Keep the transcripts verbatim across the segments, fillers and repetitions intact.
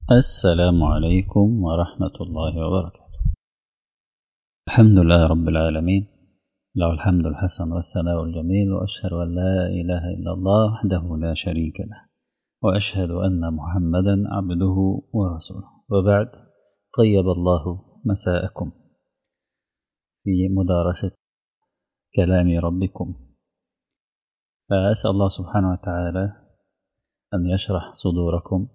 السلام عليكم ورحمة الله وبركاته. الحمد لله رب العالمين، له الحمد الحسن والثناء الجميل، وأشهد أن لا إله إلا الله وحده لا شريك له، وأشهد أن محمدا عبده ورسوله، وبعد. طيب الله مساءكم في مدارسة كلام ربكم، فأسأل الله سبحانه وتعالى أن يشرح صدوركم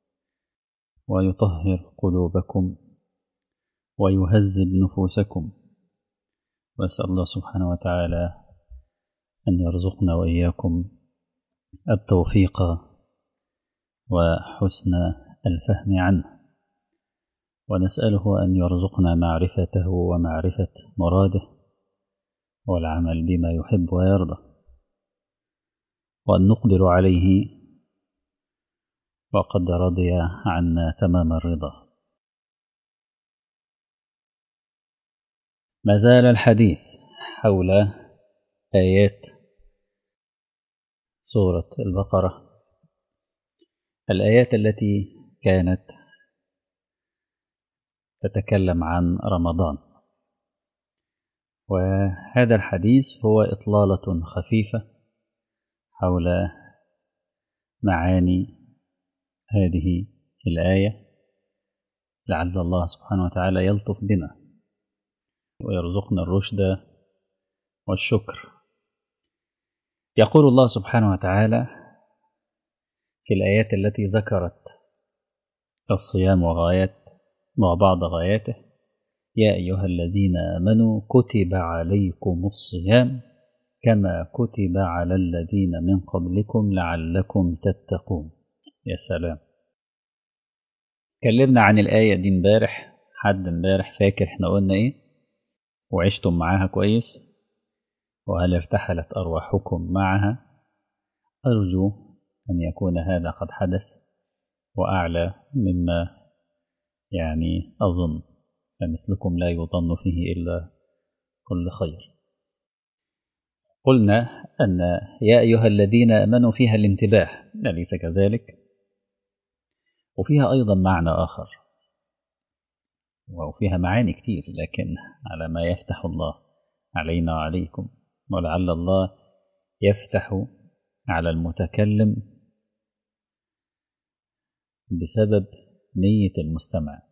ويطهر قلوبكم ويهذب نفوسكم، وأسأل الله سبحانه وتعالى أن يرزقنا وإياكم التوفيق وحسن الفهم عنه، ونسأله أن يرزقنا معرفته ومعرفة مراده والعمل بما يحب ويرضى، وأن نقبل عليه وقد رضي عنا تمام الرضا. ما زال الحديث حول آيات سورة البقرة، الآيات التي كانت تتكلم عن رمضان، وهذا الحديث هو إطلالة خفيفة حول معاني هذه الآية، لعل الله سبحانه وتعالى يلطف بنا ويرزقنا الرشد والشكر. يقول الله سبحانه وتعالى في الآيات التي ذكرت الصيام وغايات وبعض غاياته: يا أيها الذين آمنوا كتب عليكم الصيام كما كتب على الذين من قبلكم لعلكم تتقون. يا سلام، اتكلمنا عن الآية دي امبارح. حد امبارح فاكر احنا قلنا ايه؟ وعشتم معاها كويس؟ وهل ارتحلت أرواحكم معها؟ أرجو أن يكون هذا قد حدث، وأعلى مما يعني أظن، فمثلكم لا يظن فيه إلا كل خير. قلنا أن يا أيها الذين آمنوا فيها الانتباه، أليس كذلك؟ وفيها أيضا معنى آخر، وفيها معاني كتير، لكن على ما يفتح الله علينا وعليكم، ولعل الله يفتح على المتكلم بسبب نية المستمع،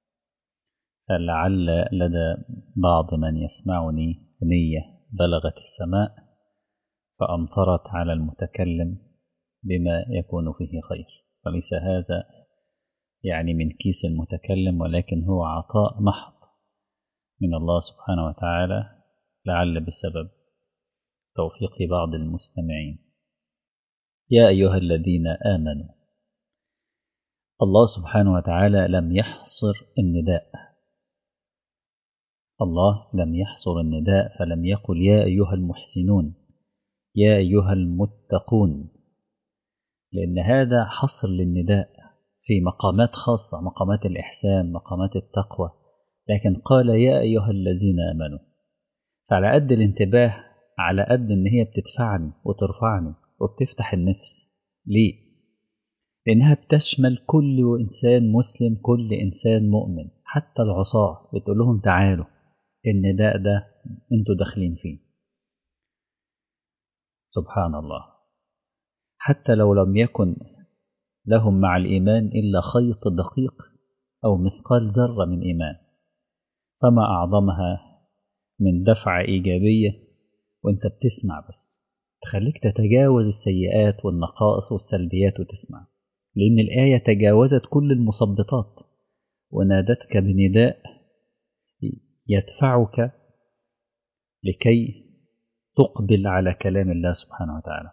فلعل لدى بعض من يسمعني نية بلغت السماء فأمطرت على المتكلم بما يكون فيه خير، فليس هذا يعني من كيس المتكلم، ولكن هو عطاء محض من الله سبحانه وتعالى، لعل بسبب توفيق بعض المستمعين. يا أيها الذين آمنوا، الله سبحانه وتعالى لم يحصر النداء، الله لم يحصر النداء، فلم يقل يا أيها المحسنون، يا أيها المتقون، لأن هذا حصر للنداء في مقامات خاصة، مقامات الإحسان، مقامات التقوى، لكن قال يا أيها الذين آمنوا. فعلى قد الانتباه على قد إن هي بتدفعني وترفعني وبتفتح النفس. ليه؟ لأنها بتشمل كل إنسان مسلم، كل إنسان مؤمن، حتى العصاة بتقول لهم تعالوا، النداء ده انتوا داخلين فيه. سبحان الله، حتى لو لم يكن لهم مع الإيمان إلا خيط دقيق أو مثقال ذرة من إيمان، فما أعظمها من دفعة إيجابية وانت بتسمع، بس تخليك تتجاوز السيئات والنقائص والسلبيات وتسمع، لأن الآية تجاوزت كل المثبطات ونادتك بنداء يدفعك لكي تقبل على كلام الله سبحانه وتعالى.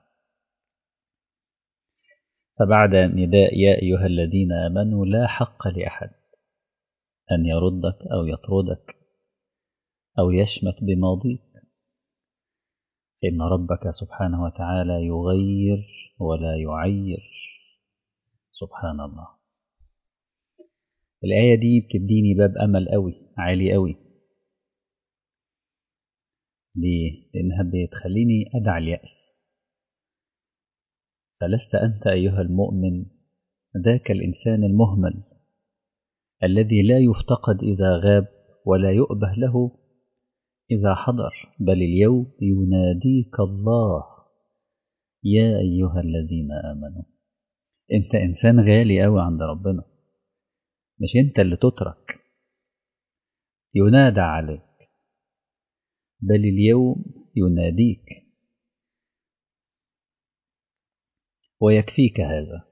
فبعد نداء يا أيها الذين آمنوا لا حق لأحد أن يردك أو يطردك أو يشمت بماضيك، إن ربك سبحانه وتعالى يغير ولا يعير. سبحان الله. الآية دي بتديني باب أمل قوي، عالي قوي. ليه؟ لأنها بتخليني أدع اليأس. فلست أنت أيها المؤمن ذاك الإنسان المهمل الذي لا يفتقد إذا غاب ولا يؤبه له إذا حضر، بل اليوم يناديك الله يا أيها الذين آمنوا. أنت إنسان غالي أوي عند ربنا، مش أنت اللي تترك، ينادى عليك، بل اليوم يناديك ويكفيك هذا.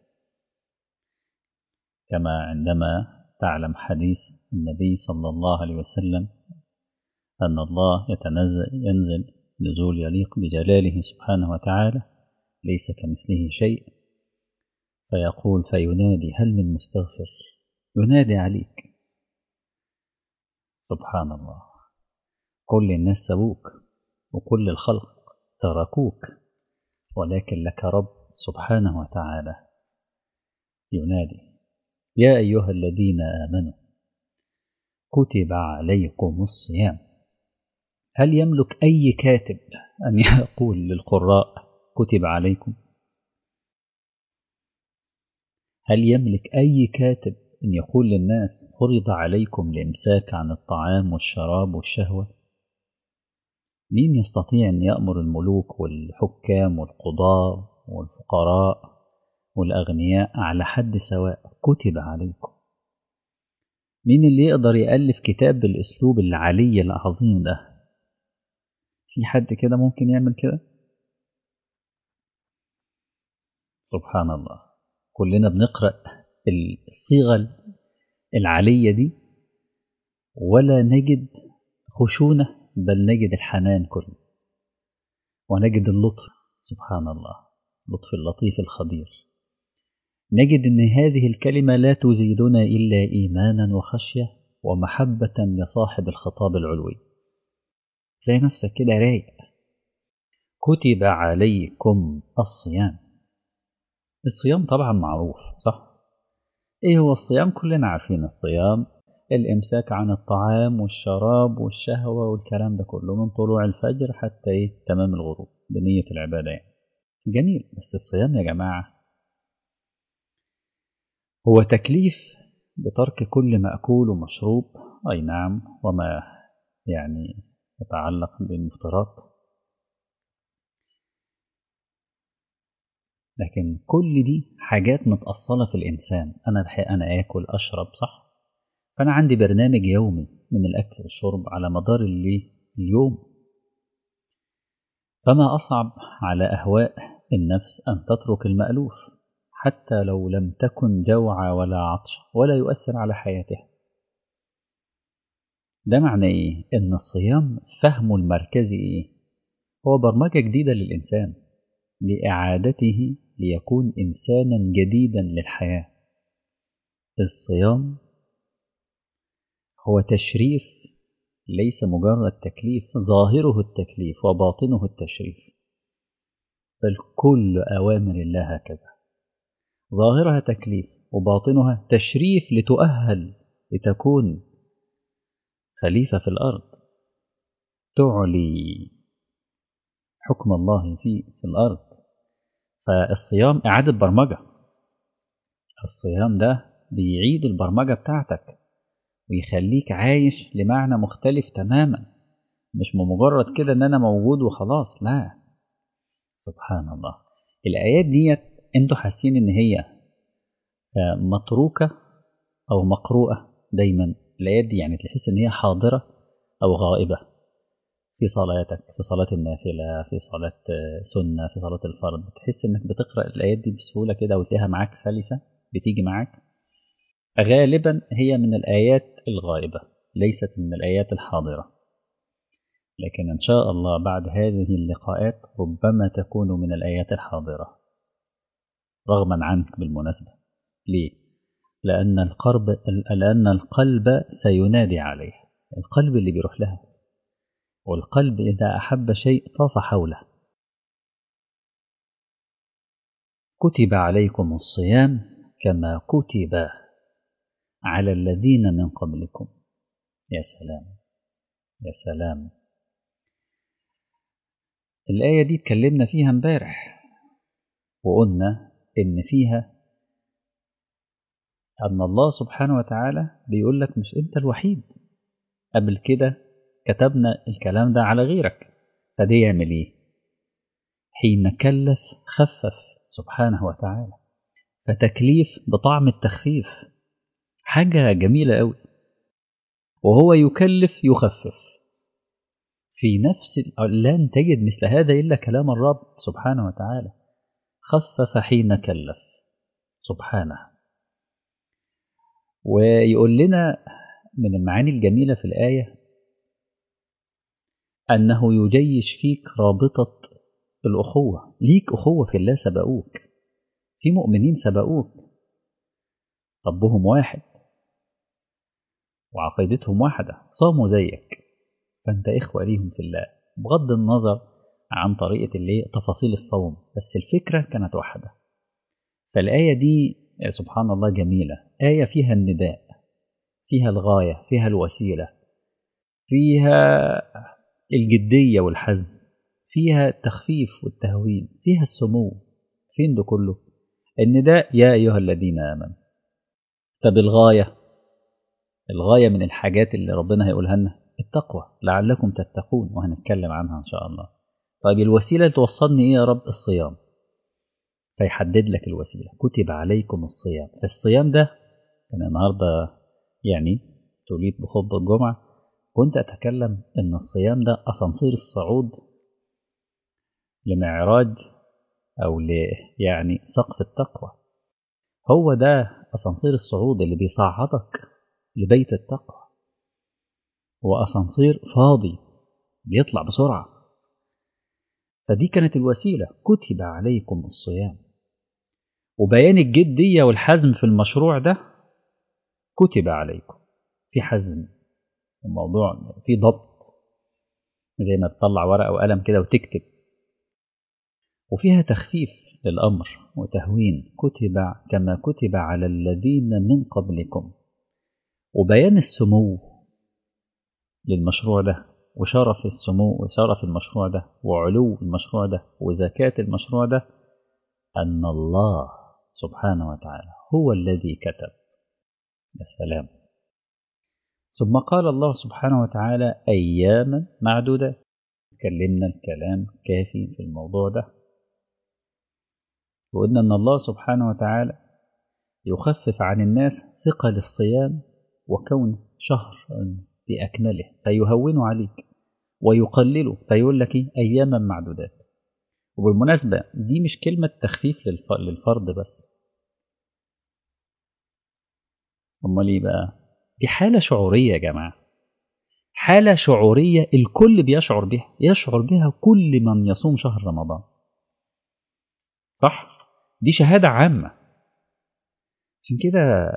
كما عندما تعلم حديث النبي صلى الله عليه وسلم أن الله يتنزل ينزل نزول يليق بجلاله سبحانه وتعالى، ليس كمثله شيء، فيقول فينادي هل من مستغفر، ينادي عليك. سبحان الله، كل الناس سبوك وكل الخلق تركوك، ولكن لك رب سبحانه وتعالى ينادي يا أيها الذين آمنوا كتب عليكم الصيام. هل يملك أي كاتب أن يقول للقراء كتب عليكم؟ هل يملك أي كاتب أن يقول للناس فرض عليكم الإمساك عن الطعام والشراب والشهوة؟ مين يستطيع أن يأمر الملوك والحكام والقضاة والفقراء والأغنياء على حد سواء كتب عليكم؟ مين اللي يقدر يألف كتاب بالأسلوب العلي العظيم ده؟ في حد كده ممكن يعمل كده؟ سبحان الله، كلنا بنقرأ الصيغة العالية دي ولا نجد خشونة، بل نجد الحنان كله ونجد اللطف. سبحان الله، لطف اللطيف الخبير. نجد أن هذه الكلمة لا تزيدنا إلا إيمانا وخشية ومحبة لصاحب الخطاب العلوي. تلاقي نفسك كده رايق. كتب عليكم الصيام. الصيام طبعا معروف، صح؟ ايه هو الصيام؟ كلنا عارفين الصيام الامساك عن الطعام والشراب والشهوة والكلام ده كله من طلوع الفجر حتى ايه تمام الغروب بنية العبادة يعني. جميل، بس الصيام يا جماعة هو تكليف بترك كل مأكول ومشروب، اي نعم، وما يعني يتعلق بالمفطرات، لكن كل دي حاجات متأصلة في الإنسان. أنا بحق أنا آكل أشرب، صح؟ فأنا عندي برنامج يومي من الأكل والشرب على مدار اللي اليوم. فما أصعب على أهواء النفس أن تترك المألوف حتى لو لم تكن جوعى ولا عطش ولا يؤثر على حياتها. ده معنى إيه؟ إن الصيام فهمه المركزي إيه؟ هو برمجة جديدة للإنسان لإعادته ليكون إنسانا جديدا للحياة. الصيام هو تشريف، ليس مجرد تكليف. ظاهره التكليف وباطنه التشريف، بل كل أوامر الله هكذا، ظاهرها تكليف وباطنها تشريف لتؤهل لتكون خليفة في الأرض، تعلي حكم الله في في الأرض. فالصيام إعادة برمجة. الصيام ده بيعيد البرمجة بتاعتك ويخليك عايش لمعنى مختلف تماما، مش مجرد كده ان انا موجود وخلاص، لا. سبحان الله، الآيات ديت انتوا حاسين ان هي متروكة او مقروءة دايما. الآيات دي يعني تحس ان هي حاضرة او غائبة في صلاتك، في صلاة النافلة، في صلاة سنة، في صلاة الفرض، تحس انك بتقرأ الآيات دي بسهولة كده وتلاقيها معاك سلسة بتيجي معاك. غالبا هي من الآيات الغائبة ليست من الآيات الحاضرة، لكن إن شاء الله بعد هذه اللقاءات ربما تكون من الآيات الحاضرة رغما عنك بالمناسبة. ليه؟ لأن القلب لأن القلب سينادي عليه، القلب اللي بيروح لها، والقلب إذا أحب شيء طاف حوله. كتب عليكم الصيام كما كتب على الذين من قبلكم. يا سلام يا سلام. الآية دي اتكلمنا فيها امبارح وقلنا إن فيها أن الله سبحانه وتعالى بيقول لك مش أنت الوحيد، قبل كده كتبنا الكلام ده على غيرك، فدي يعمل إيه؟ حين كلف خفف سبحانه وتعالى، فتكليف بطعم التخفيف، حاجة جميلة قوي. وهو يكلف يخفف في نفس لن تجد مثل هذا إلا كلام الرب سبحانه وتعالى، خفف حين كلف سبحانه. ويقول لنا من المعاني الجميلة في الآية أنه يجيش فيك رابطة الأخوة، ليك أخوة في الله، سبقوك في مؤمنين سبقوك، ربهم واحد وعقيدتهم واحدة، صاموا زيك، فأنت إخوة ليهم في الله بغض النظر عن طريقة اللي تفاصيل الصوم، بس الفكرة كانت واحدة. فالآية دي سبحان الله جميلة، آية فيها النداء، فيها الغاية، فيها الوسيلة، فيها الجدية والحزم، فيها التخفيف والتهوين، فيها السمو. فين ده كله؟ النداء يا أيها الذين آمنوا. طب الغاية، الغاية من الحاجات اللي ربنا هيقولها لنا التقوى لعلكم تتقون، وهنتكلم عنها إن شاء الله. طيب الوسيلة اللي توصلني إيه يا رب؟ الصيام، فيحدد لك الوسيلة، كتب عليكم الصيام. فالصيام ده أنا النهاردة يعني توليت بخطبة الجمعة كنت أتكلم إن الصيام ده أسانسير الصعود لمعراج أو ل يعني سقف التقوى، هو ده أسانسير الصعود اللي بيصعدك لبيت التقوى، هو أسانسير فاضي بيطلع بسرعة. فدي كانت الوسيلة، كتب عليكم الصيام، وبيان الجدية والحزم في المشروع ده، كتب عليكم، في حزم الموضوع، في ضبط زي ما تطلع ورقة وقلم كده وتكتب، وفيها تخفيف للأمر وتهوين، كتب كما كتب على الذين من قبلكم، وبيان السمو للمشروع ده، وشرف السمو وشرف المشروع ده، وعلو المشروع ده، وزكاة المشروع ده، أن الله سبحانه وتعالى هو الذي كتب. يا سلام. ثم قال الله سبحانه وتعالى أياما معدودة، تكلمنا الكلام كافي في الموضوع ده، وقلنا أن الله سبحانه وتعالى يخفف عن الناس ثقل الصيام وكون شهر بأكمله، فيهون عليك ويقلله، فيقول لك أياما معدودات. وبالمناسبة دي مش كلمة تخفيف للفرد بس، أمال إيه بقى؟ دي حالة شعورية يا جماعة، حالة شعورية الكل بيشعر بها، يشعر بها كل من يصوم شهر رمضان، صح؟ دي شهادة عامة. عشان كده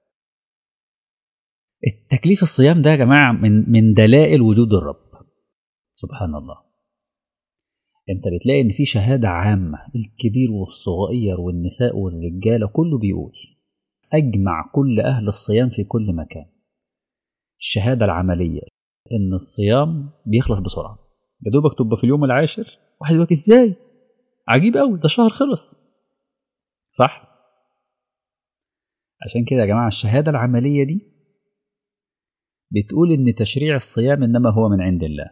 التكليف الصيام ده يا جماعة من من دلائل وجود الرب سبحان الله. انت بتلاقي ان في شهادة عامة، الكبير والصغير والنساء والرجالة كله بيقول، اجمع كل اهل الصيام في كل مكان، الشهادة العملية ان الصيام بيخلص بسرعة، يا دوبك تبقى في اليوم العاشر واحد يقول ازاي، عجيب قوي ده شهر خلص، صح؟ عشان كده يا جماعة الشهادة العملية دي بتقول ان تشريع الصيام انما هو من عند الله.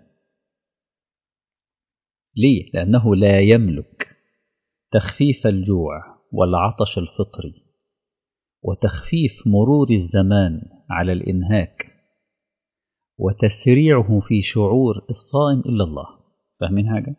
ليه؟ لأنه لا يملك تخفيف الجوع والعطش الفطري وتخفيف مرور الزمان على الإنهاك وتسريعه في شعور الصائم إلا الله. فاهمين حاجة؟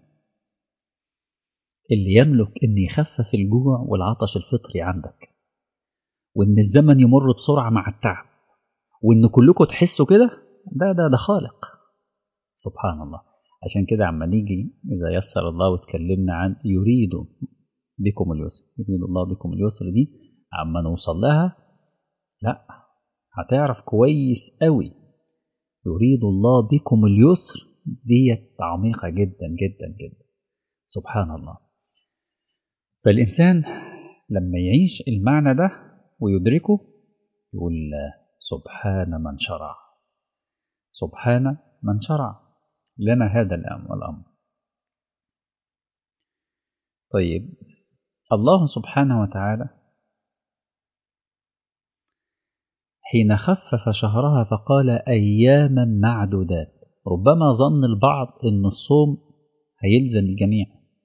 اللي يملك أن يخفف الجوع والعطش الفطري عندك، وأن الزمن يمر بسرعة مع التعب، وأن كلكم تحسوا كده، ده ده ده خالق سبحان الله. عشان كده عما نيجي إذا يسر الله وتكلمنا عن يريد بكم اليسر، يريد الله بكم اليسر، دي عما نوصل لها لا هتعرف كويس قوي يريد الله بكم اليسر دي عميقة جدا جدا جدا سبحان الله. فالإنسان لما يعيش المعنى ده ويدركه يقول سبحان من شرع، سبحان من شرع لنا هذا الأمر. طيب الله سبحانه وتعالى حين خفف شهرها فقال أياما معدودات. ربما ظن البعض أن الصوم هيلزم الجميع،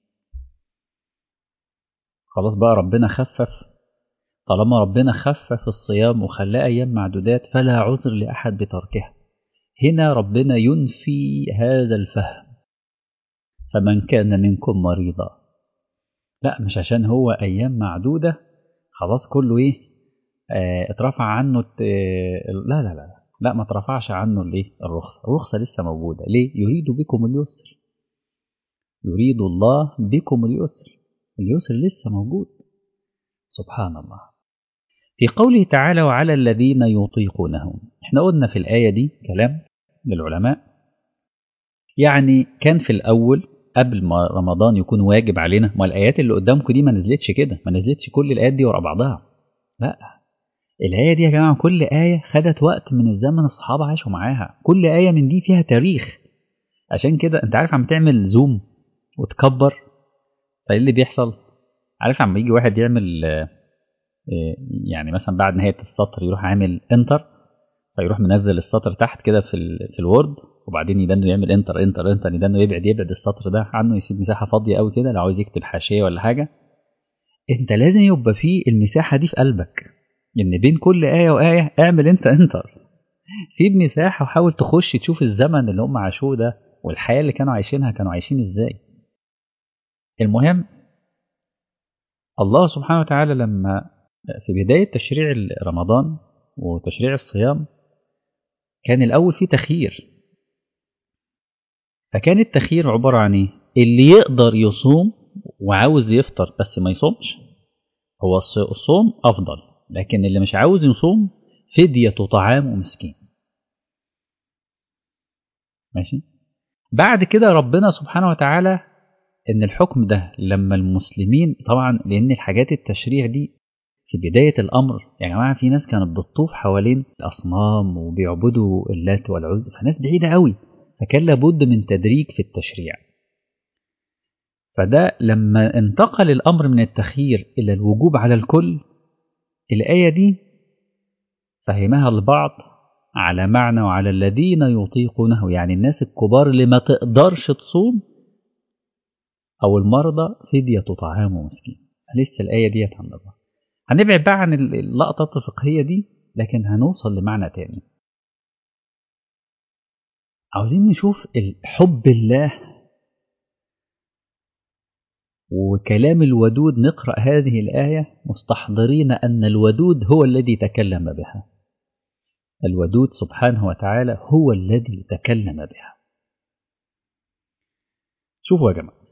خلاص بقى ربنا خفف، طالما ربنا خفف الصيام وخلاه أيام معدودات فلا عذر لأحد بتركها. هنا ربنا ينفي هذا الفهم، فمن كان منكم مريضا، لا مش عشان هو أيام معدودة خلاص كله إيه اه اترفع عنه اه لا لا لا لا ما اترفعش عنه الايه الرخصة، الرخصة لسه موجودة. ليه؟ يريد بكم اليسر، يريد الله بكم اليسر، اليسر لسه موجود. سبحان الله. في قوله تعالى وعلى الذين يطيقونه، احنا قلنا في الآية دي كلام للعلماء، يعني كان في الأول قبل ما رمضان يكون واجب علينا، ما الآيات اللي قدامكم دي ما نزلتش كده، ما نزلتش كل الآيات دي ورا بعضها، لا الآية دي يا جماعة كل آية خدت وقت من الزمن الصحابة عاشوا معاها، كل آية من دي فيها تاريخ. عشان كده انت عارف عم تعمل زوم وتكبر فايه اللي بيحصل؟ عارف عم يجي واحد يعمل يعني مثلا بعد نهاية السطر يروح عامل انتر، فيروح منزل السطر تحت كده في ال في الوورد، وبعدين يدنه يعمل انتر انتر انتر يدنه يبعد يبعد السطر ده عنه، يسيب مساحة فاضية قوي كده لو عاوز يكتب حاشية ولا حاجة. انت لازم يبقى فيه المساحة دي في قلبك، ان بين كل آية وآية اعمل انت انتر، سيب مساحة وحاول تخش تشوف الزمن اللي هم عاشوه ده والحياة اللي كانوا عايشينها كانوا عايشين ازاي. المهم الله سبحانه وتعالى لما في بداية تشريع رمضان وتشريع الصيام كان الأول فيه تخيير، فكان التخيير عبارة عن ايه؟ اللي يقدر يصوم وعاوز يفطر بس ما يصومش، هو الصوم أفضل، لكن اللي مش عاوز يصوم فدية طعام ومسكين. ماشي. بعد كده ربنا سبحانه وتعالى ان الحكم ده لما المسلمين طبعا، لان الحاجات التشريع دي في بداية الأمر يا جماعة في ناس كانت بتطوف حوالين الأصنام وبيعبدوا اللات والعزى، فناس بعيدة قوي، فكان لابد من تدريج في التشريع. فده لما انتقل الأمر من التخيير إلى الوجوب على الكل، الآية دي فهمها البعض على معنى وعلى الذين يطيقونه، يعني الناس الكبار اللي ما تقدرش تصوم أو المرضى فدية طعام ومسكين. لسه الآية دي عند الله. هنبعد بقى عن اللقطة الفقهية دي، لكن هنوصل لمعنى تاني. عاوزين نشوف حب الله وكلام الودود، نقرأ هذه الآية مستحضرين أن الودود هو الذي تكلم بها، الودود سبحانه وتعالى هو الذي تكلم بها. شوفوا يا جماعة،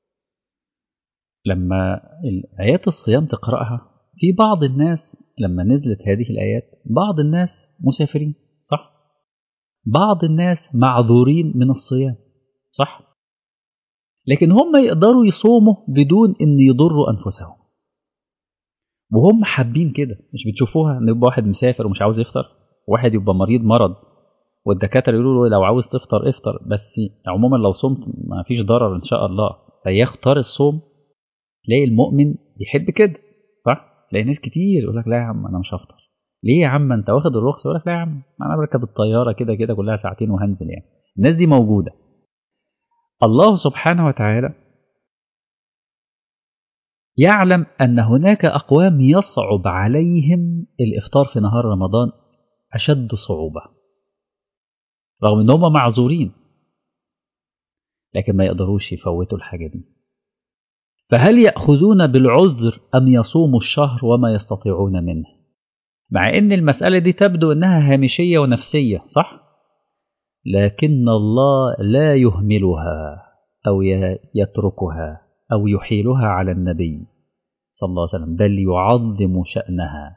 لما آيات الصيام تقرأها في بعض الناس لما نزلت هذه الآيات، بعض الناس مسافرين صح، بعض الناس معذورين من الصيام صح، لكن هم يقدروا يصوموا بدون ان يضروا انفسهم، وهم حابين كده. مش بتشوفوها ان يبقى واحد مسافر ومش عاوز يفطر، واحد يبقى مريض مرض والدكاتره يقولوا له لو عاوز تفطر افطر، بس عموما لو صمت ما فيش ضرر ان شاء الله، فيختار الصوم. تلاقي المؤمن يحب كده صح، تلاقي ناس كتير يقول لك لا يا عم انا مش هفطر. ليه يا عم انت واخد الرخصه؟ يقول لك لا يا عم انا بركب الطياره كده كده كلها ساعتين وهنزل. يعني الناس دي موجوده. الله سبحانه وتعالى يعلم أن هناك أقوام يصعب عليهم الإفطار في نهار رمضان أشد صعوبة، رغم أنهم معذورين لكن ما يقدروش يفوتوا الحاجة دي. فهل يأخذون بالعذر أم يصوموا الشهر وما يستطيعون منه؟ مع أن المسألة دي تبدو أنها هامشية ونفسية صح؟ لكن الله لا يهملها أو يتركها أو يحيلها على النبي صلى الله عليه وسلم، بل يعظم شأنها.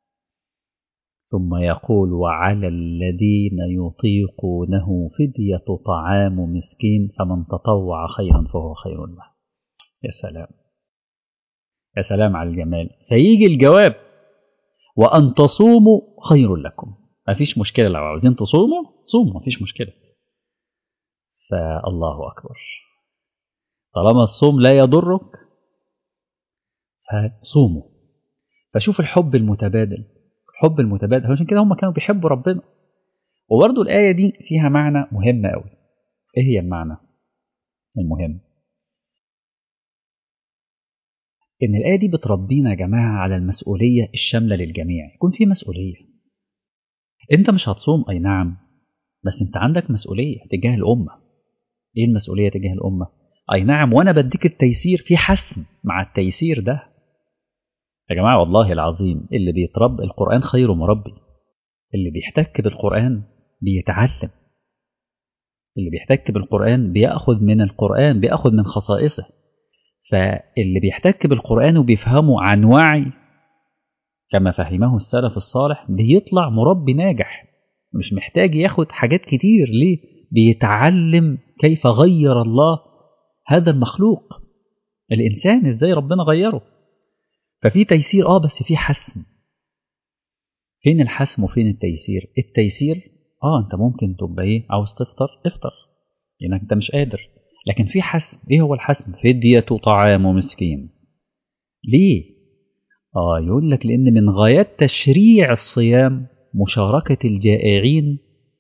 ثم يقول وعلى الذين يطيقونه فدية طعام مسكين فمن تطوع خيرا فهو خير له. يا سلام يا سلام على الجمال. فيجي الجواب وأن تصوموا خير لكم، ما فيش مشكلة لو عاوزين تصوموا صوموا، ما فيش مشكلة. فالله أكبر، طالما الصوم لا يضرك فصوموا. فشوف الحب المتبادل، حب المتبادل، عشان كده هم كانوا بيحبوا ربنا. وبرضه الآية دي فيها معنى مهم قوي. ايه هي المعنى المهم؟ ان الآية دي بتربينا يا جماعة على المسؤولية الشاملة للجميع. يكون في مسؤولية. انت مش هتصوم اي نعم، بس انت عندك مسؤولية تجاه الأمة. ايه المسؤولية تجاه الأمة؟ اي نعم، وانا بديك التيسير، في حسم مع التيسير ده يا جماعة. والله العظيم اللي بيترب القرآن خير مربي. اللي بيحتك بالقرآن بيتعلم. اللي بيحتك بالقرآن بيأخذ من القرآن، بيأخذ من خصائصه. فاللي بيحتك بالقرآن وبيفهمه عن وعي كما فهمه السلف الصالح بيطلع مربي ناجح، مش محتاج ياخد حاجات كتير. ليه؟ بيتعلم كيف غير الله هذا المخلوق، الإنسان ازاي ربنا غيره. ففي تيسير اه بس في حسم. فين الحسم وفين التيسير؟ التيسير اه انت ممكن تبقى ايه، عاوز تفطر افطر لانك انت مش قادر، لكن في حسم. ايه هو الحسم؟ فدية طعام مسكين. ليه؟ اه يقول لك لان من غايات تشريع الصيام مشاركة الجائعين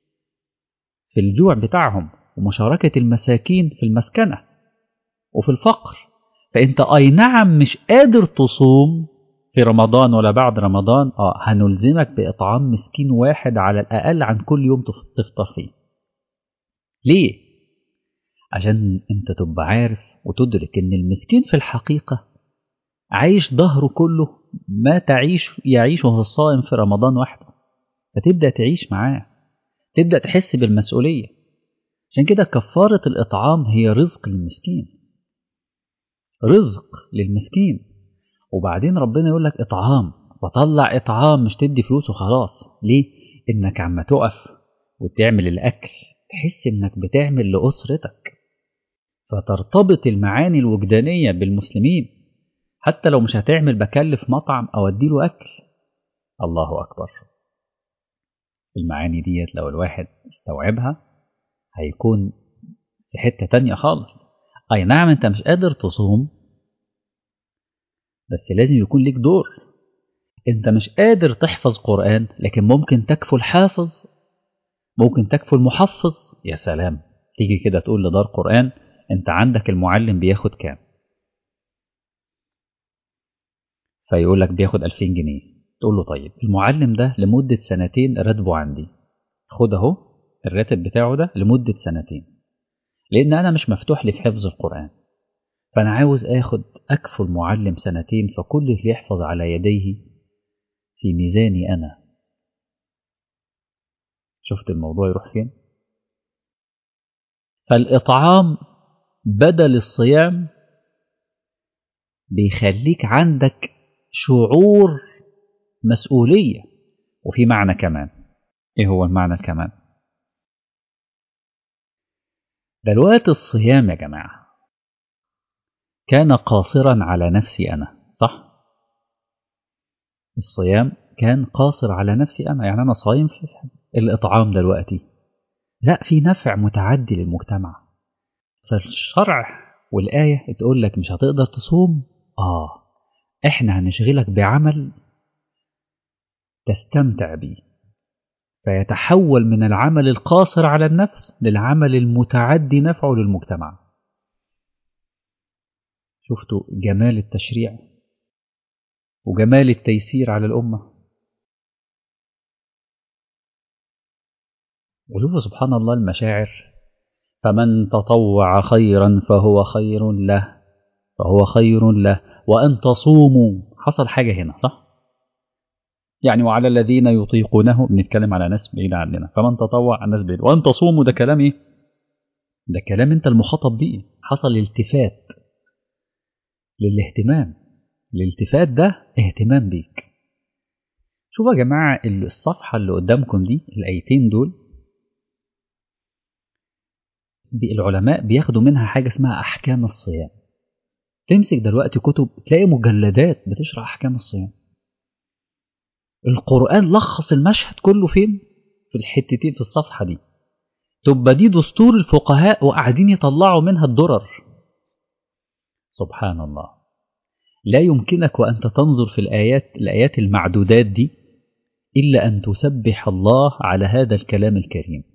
في الجوع بتاعهم، ومشاركة المساكين في المسكنة وفي الفقر. فانت اي نعم مش قادر تصوم في رمضان ولا بعد رمضان، اه هنلزمك بإطعام مسكين واحد على الأقل عن كل يوم تفطر فيه. ليه؟ عشان انت تبقى عارف وتدرك ان المسكين في الحقيقة عايش ظهره كله ما تعيش يعيشه الصائم في رمضان وحده. فتبدأ تعيش معاه، تبدأ تحس بالمسؤولية. عشان كده كفارة الإطعام هي رزق للمسكين، رزق للمسكين. وبعدين ربنا يقول لك إطعام، وطلع إطعام مش تدي فلوس وخلاص. ليه؟ إنك عم تقف وتعمل الأكل تحس إنك بتعمل لأسرتك، فترتبط المعاني الوجدانية بالمسلمين. حتى لو مش هتعمل بكلف مطعم أو أديله أكل. الله أكبر. المعاني ديت لو الواحد استوعبها هيكون في حتة تانية خالص. أي نعم أنت مش قادر تصوم، بس لازم يكون ليك دور. أنت مش قادر تحفظ قرآن، لكن ممكن تكفل حافظ، ممكن تكفل محفظ. يا سلام، تيجي كده تقول لدار قرآن أنت عندك المعلم بياخد كام؟ فيقول لك بياخد ألفين جنيه. تقول له طيب المعلم ده لمدة سنتين راتبه عندي، خد اهو الراتب بتاعه ده لمدة سنتين، لأن أنا مش مفتوح لي في حفظ القرآن، فأنا عاوز آخد أكفل معلم سنتين، فكل اللي يحفظ على يديه في ميزاني أنا. شفت الموضوع يروح فين؟ فالإطعام بدل الصيام بيخليك عندك شعور مسؤولية. وفي معنى كمان. إيه هو المعنى كمان؟ دلوقتي الصيام يا جماعة كان قاصرا على نفسي أنا، صح؟ الصيام كان قاصر على نفسي أنا، يعني أنا صايم. في الإطعام دلوقتي لا، في نفع متعدي للمجتمع. فالشرع والآية تقول لك مش هتقدر تصوم، آه إحنا هنشغلك بعمل تستمتع بيه، فيتحول من العمل القاصر على النفس للعمل المتعدي نفعه للمجتمع. شفتوا جمال التشريع وجمال التيسير على الأمة. وشوفوا سبحان الله المشاعر. فمن تطوع خيرا فهو خير له فهو خير له وأن تصوموا. حصل حاجة هنا صح؟ يعني وعلى الذين يطيقونه، بنتكلم على ناس بعيدة عننا. فمن تطوع عن ناس بعيدة، وأن تصوموا ده كلام إيه؟ ده كلام أنت المخاطب بيه. حصل التفات للاهتمام. الالتفات ده اهتمام بيك. شوفوا يا جماعة الصفحة اللي قدامكم دي، الآيتين دول العلماء بياخدوا منها حاجة اسمها أحكام الصيام. تمسك دلوقتي كتب تلاقي مجلدات بتشرح أحكام الصيام. القرآن لخص المشهد كله فين؟ في الحتتين في الصفحة دي. تبقى دي دستور الفقهاء وقاعدين يطلعوا منها الدرر. سبحان الله. لا يمكنك وأنت تنظر في الآيات الآيات المعدودات دي إلا أن تسبح الله على هذا الكلام الكريم.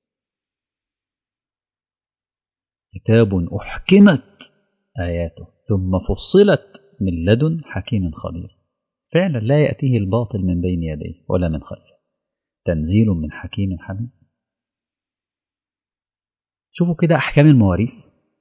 كتاب أحكمت آياته ثم فصلت من لدن حكيم خبير. فعلا لا يأتيه الباطل من بين يديه ولا من خلفه، تنزيل من حكيم حميد. شوفوا كده أحكام المواريث،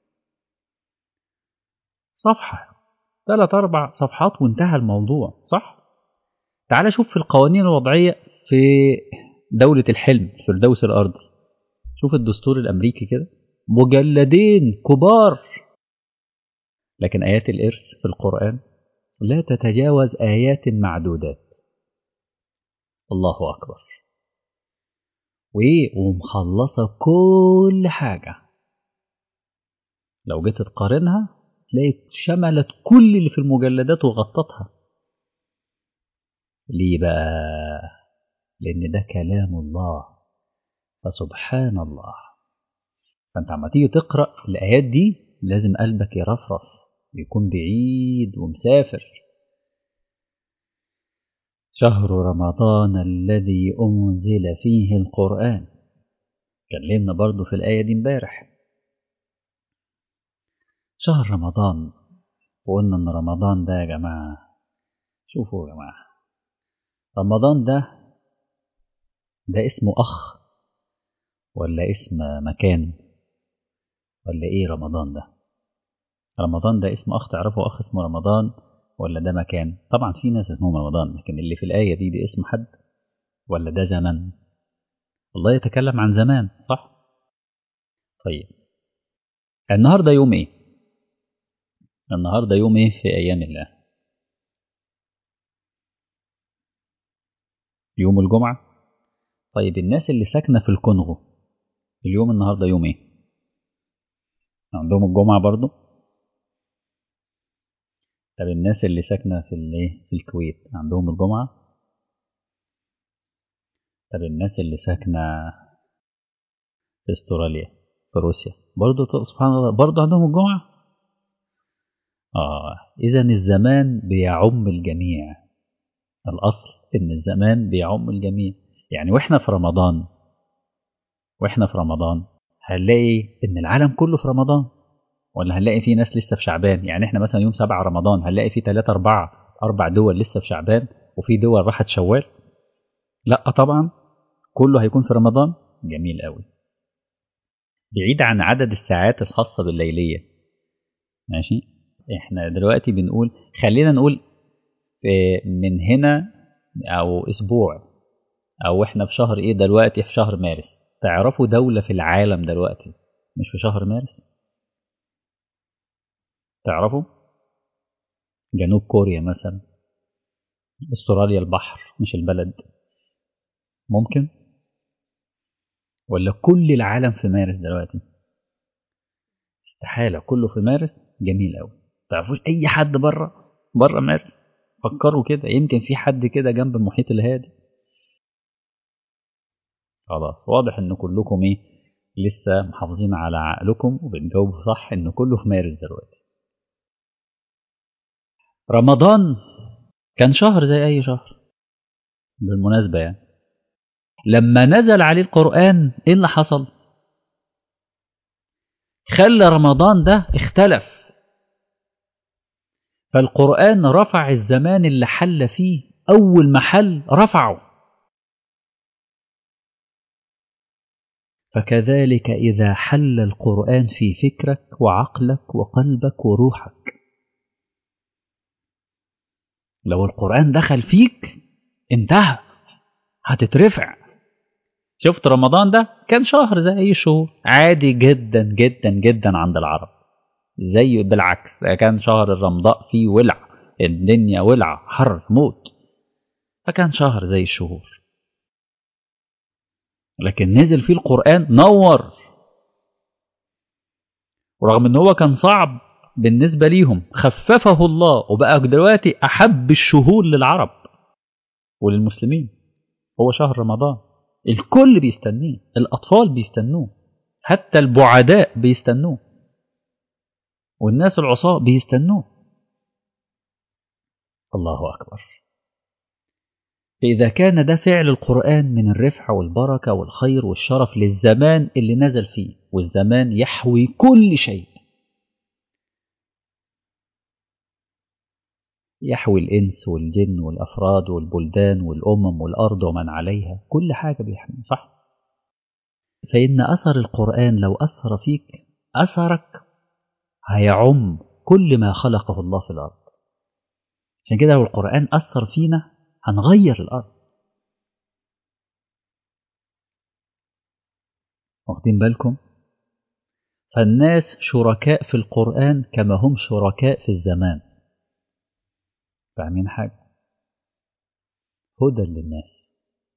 صفحة ثلاث أربع صفحات وانتهى الموضوع، صح؟ تعال شوف في القوانين الوضعية في دولة الحلم فردوس الأرض، شوف الدستور الأمريكي كده مجلدين كبار، لكن آيات الإرث في القرآن لا تتجاوز آيات معدودات. الله أكبر. وإيه ومخلصة كل حاجة، لو جيت تقارنها تلاقي شملت كل اللي في المجلدات وغطتها. ليه بقى؟ لأن ده كلام الله، فسبحان الله. فأنت عم تيجي تقرأ الآيات دي لازم قلبك يرفرف، يكون بعيد ومسافر. شهر رمضان الذي أنزل فيه القرآن، كلمنا برضو في الآية دي امبارح. شهر رمضان، وقلنا ان رمضان ده يا جماعة، شوفوا يا جماعة، رمضان ده ده اسمه أخ ولا اسم مكان ولا ايه؟ رمضان ده رمضان ده اسم أخ، تعرفوا أخ اسمه رمضان ولا ده مكان؟ طبعا في ناس اسمهم رمضان، لكن اللي في الآية دي دي اسم حد ولا ده زمن؟ الله يتكلم عن زمان، صح؟ طيب النهاردة يوم ايه؟ النهاردة يوم ايه في أيام الله؟ يوم الجمعة. طيب الناس اللي ساكنة في الكونغو اليوم النهاردة يوم ايه؟ عندهم الجمعة برضو؟ طب الناس اللي ساكنة في الايه في الكويت عندهم الجمعة؟ طب الناس اللي ساكنة في استراليا في روسيا برضو سبحان الله برضو عندهم الجمعة؟ اه إذا الزمان بيعم الجميع، الأصل إن الزمان بيعم الجميع. يعني وإحنا في رمضان وإحنا في رمضان هنلاقي إن العالم كله في رمضان، ولا هنلاقي في ناس لسه في شعبان؟ يعني إحنا مثلا يوم سبعة رمضان هنلاقي في ثلاثة أربعة أربع دول لسه في شعبان، وفي دول راحت شوال. لا طبعا كله هيكون في رمضان. جميل قوي. بعيد عن عدد الساعات الخاصة بالليلية، ماشي؟ إحنا دلوقتي بنقول خلينا نقول من هنا أو أسبوع، أو إحنا في شهر إيه دلوقتي؟ في شهر مارس. تعرفوا دولة في العالم دلوقتي مش في شهر مارس؟ تعرفوا؟ جنوب كوريا مثلا، استراليا البحر مش البلد، ممكن؟ ولا كل العالم في مارس دلوقتي؟ استحالة كله في مارس. جميل قوي. تعرفوش أي حد بره بره مارس؟ فكروا كده، يمكن في حد كده جنب المحيط الهادي. خلاص واضح ان كلكم ايه لسه محافظين على عقلكم وبتجاوبوا صح، ان كله في مارس دلوقتي. رمضان كان شهر زي اي شهر بالمناسبة، يعني لما نزل عليه القرآن ايه اللي حصل؟ خلى رمضان ده اختلف، فالقرآن رفع الزمان اللي حل فيه، اول ما حل رفعه. فكذلك إذا حل القرآن في فكرك وعقلك وقلبك وروحك، لو القرآن دخل فيك انتهى، هتترفع. شفت رمضان ده كان شهر زي أي شهور عادي جدا جدا جدا عند العرب، زي بالعكس كان شهر الرمضاء فيه ولع، الدنيا ولع حر موت، فكان شهر زي الشهور. لكن نزل فيه القرآن نور، ورغم ان هو كان صعب بالنسبة ليهم خففه الله، وبقى دلوقتي أحب الشهور للعرب وللمسلمين هو شهر رمضان. الكل بيستنيه، الأطفال بيستنوه، حتى البعداء بيستنوه، والناس العصاة بيستنوه. الله أكبر. فإذا كان ده فعل القرآن من الرفعة والبركة والخير والشرف للزمان اللي نزل فيه، والزمان يحوي كل شيء، يحوي الإنس والجن والأفراد والبلدان والأمم والأرض ومن عليها، كل حاجة بيحمي، صح؟ فإن أثر القرآن لو أثر فيك أثرك هيعم كل ما خلقه الله في الأرض. عشان كده لو القرآن أثر فينا هنغير الأرض. واخدين بالكم؟ فالناس شركاء في القرآن كما هم شركاء في الزمان. فاهمين حاجة؟ هدى للناس.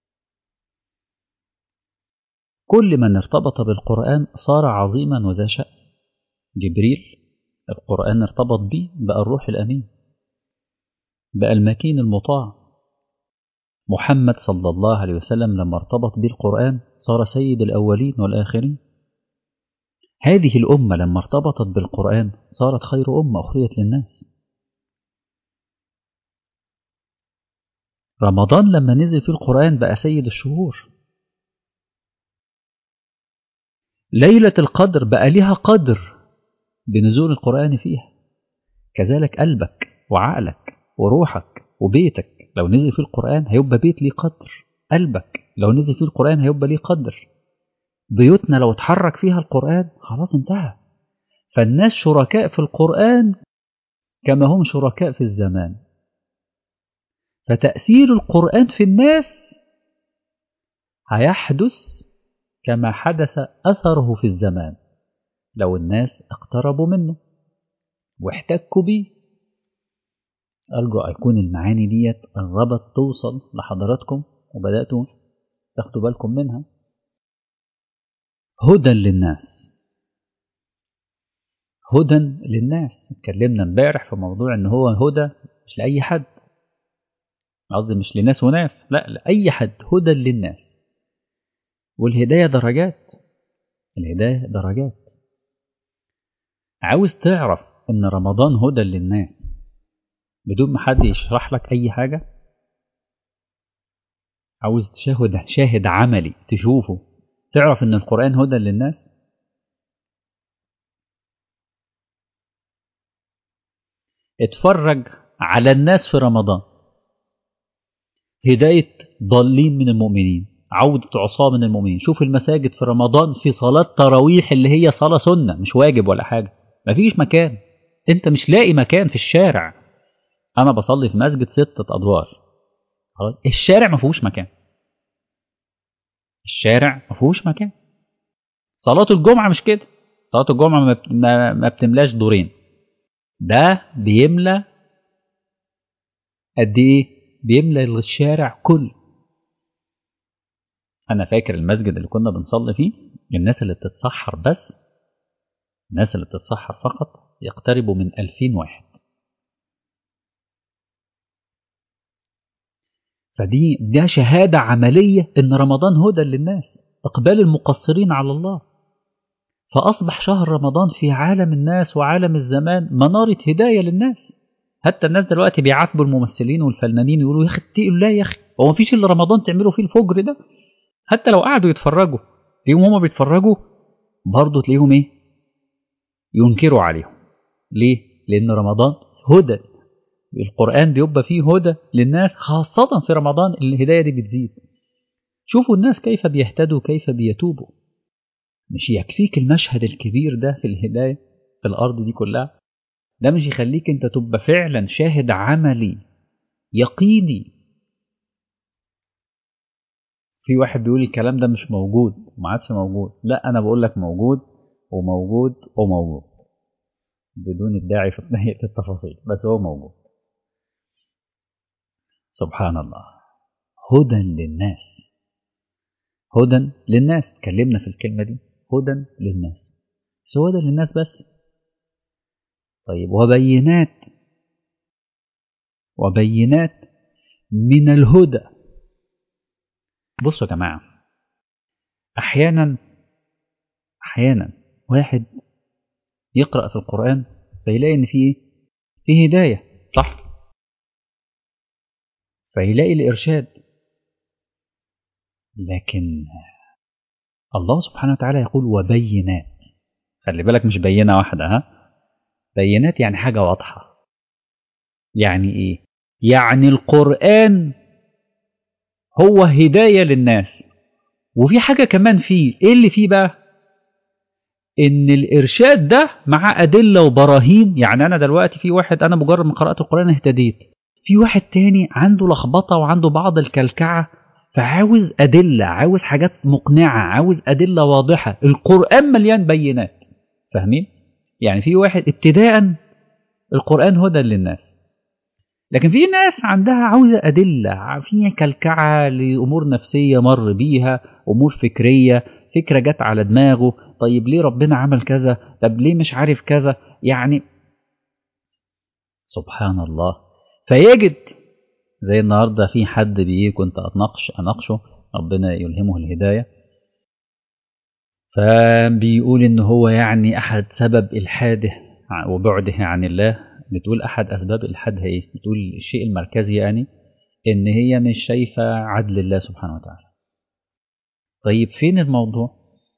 كل من ارتبط بالقرآن صار عظيما وذا شأن. جبريل القرآن ارتبط به بقى الروح الأمين، بقى المكين المطاع. محمد صلى الله عليه وسلم لما ارتبط بالقرآن صار سيد الأولين والآخرين. هذه الأمة لما ارتبطت بالقرآن صارت خير أمة أخرجت للناس. رمضان لما نزل في القرآن بقى سيد الشهور. ليلة القدر بقى لها قدر بنزول القرآن فيها. كذلك قلبك وعقلك وروحك وبيتك لو نزل فيه القرآن هيبقى بيت ليه قدر. قلبك لو نزل فيه القرآن هيبقى ليه قدر. بيوتنا لو اتحرك فيها القرآن خلاص انتهى. فالناس شركاء في القرآن كما هم شركاء في الزمان. فتأثير القرآن في الناس هيحدث كما حدث أثره في الزمان لو الناس اقتربوا منه واحتكوا بيه. أرجو أكون المعاني ديت قربت توصل لحضراتكم وبدأتوا تاخدوا بالكم منها. هدى للناس. هدى للناس. اتكلمنا امبارح في موضوع ان هو هدى مش لأي حد، قصدي مش لناس وناس، لا لأي حد، هدى للناس. والهداية درجات. الهداية درجات. عاوز تعرف ان رمضان هدى للناس بدون ما حد يشرح لك اي حاجة؟ عاوز تشاهد شاهد عملي تشوفه تعرف ان القرآن هدى للناس؟ اتفرج على الناس في رمضان. هداية ضالين من المؤمنين، عودة عصاة من المؤمنين. شوف المساجد في رمضان في صلاة تراويح اللي هي صلاة سنة مش واجب ولا حاجة. مفيش مكان، انت مش لاقي مكان في الشارع. انا بصلي في مسجد ستة ادوار، الشارع ما فيهوش مكان. الشارع ما فيهوش مكان. صلاة الجمعة مش كده. صلاة الجمعة ما بتملاش دورين، ده بيملى قد ايه؟ بيملى الشارع كله. انا فاكر المسجد اللي كنا بنصلي فيه الناس اللي بتتسحر بس، الناس اللي بتتسحر فقط يقتربوا من ألفين واحد. فدي ده شهادة عملية ان رمضان هدى للناس، اقبال المقصرين على الله. فاصبح شهر رمضان في عالم الناس وعالم الزمان منارة هداية للناس. حتى الناس دلوقتي بيعاتبوا الممثلين والفنانين يقولوا يا اخي اتقوا الله يا اخي، هو مفيش الا رمضان تعملوا فيه الفجر ده؟ حتى لو قعدوا يتفرجوا تلاقيهم هما بيتفرجوا برضه تلاقيهم ايه؟ ينكروا عليهم. ليه؟ لان رمضان هدى. القرآن بيبقى فيه هدى للناس، خاصة في رمضان الهداية دي بتزيد. شوفوا الناس كيف بيهتدوا كيف بيتوبوا. مش يكفيك المشهد الكبير ده في الهداية في الأرض دي كلها؟ ده مش يخليك انت تبقى فعلا شاهد عملي يقيني. في واحد بيقول الكلام ده مش موجود وما عادش موجود. لا انا بقول لك موجود وموجود وموجود بدون الداعي في التفاصيل، بس هو موجود. سبحان الله. هدى للناس. هدى للناس. اتكلمنا في الكلمة دي، هدى للناس. بس هدى للناس بس. طيب وبينات. وبينات من الهدى. بصوا يا جماعة، أحيانا أحيانا واحد يقرأ في القرآن فيلاقي إن فيه فيه هداية، صح؟ فيلاقي الإرشاد لكن الله سبحانه وتعالى يقول وبينات. خلي بالك مش بينة واحدة، ها، بينات يعني حاجة واضحة. يعني ايه؟ يعني القرآن هو هداية للناس. وفي حاجة كمان فيه، ايه اللي فيه بقى؟ ان الارشاد ده مع ادلة وبراهين. يعني انا دلوقتي في واحد، انا مجرد ما قرأت القرآن اهتديت، في واحد تاني عنده لخبطة وعنده بعض الكلكعة، فعاوز ادلة، عاوز حاجات مقنعة، عاوز ادلة واضحة. القرآن مليان بينات، فاهمين؟ يعني في واحد ابتداء القرآن هدى للناس، لكن في ناس عندها عاوزة أدلة، فيها كلكعة لأمور نفسية مر بيها، أمور فكرية، فكرة جت على دماغه، طيب ليه ربنا عمل كذا، طب ليه مش عارف كذا، يعني سبحان الله. فيجد زي النهاردة في حد بيه كنت أتناقش أناقشه، ربنا يلهمه الهداية، فبيقول إن هو يعني أحد سبب إلحاده وبعده عن الله. بتقول أحد أسباب إلحادها إيه؟ بتقول الشيء المركزي يعني إن هي مش شايفة عدل الله سبحانه وتعالى. طيب فين الموضوع؟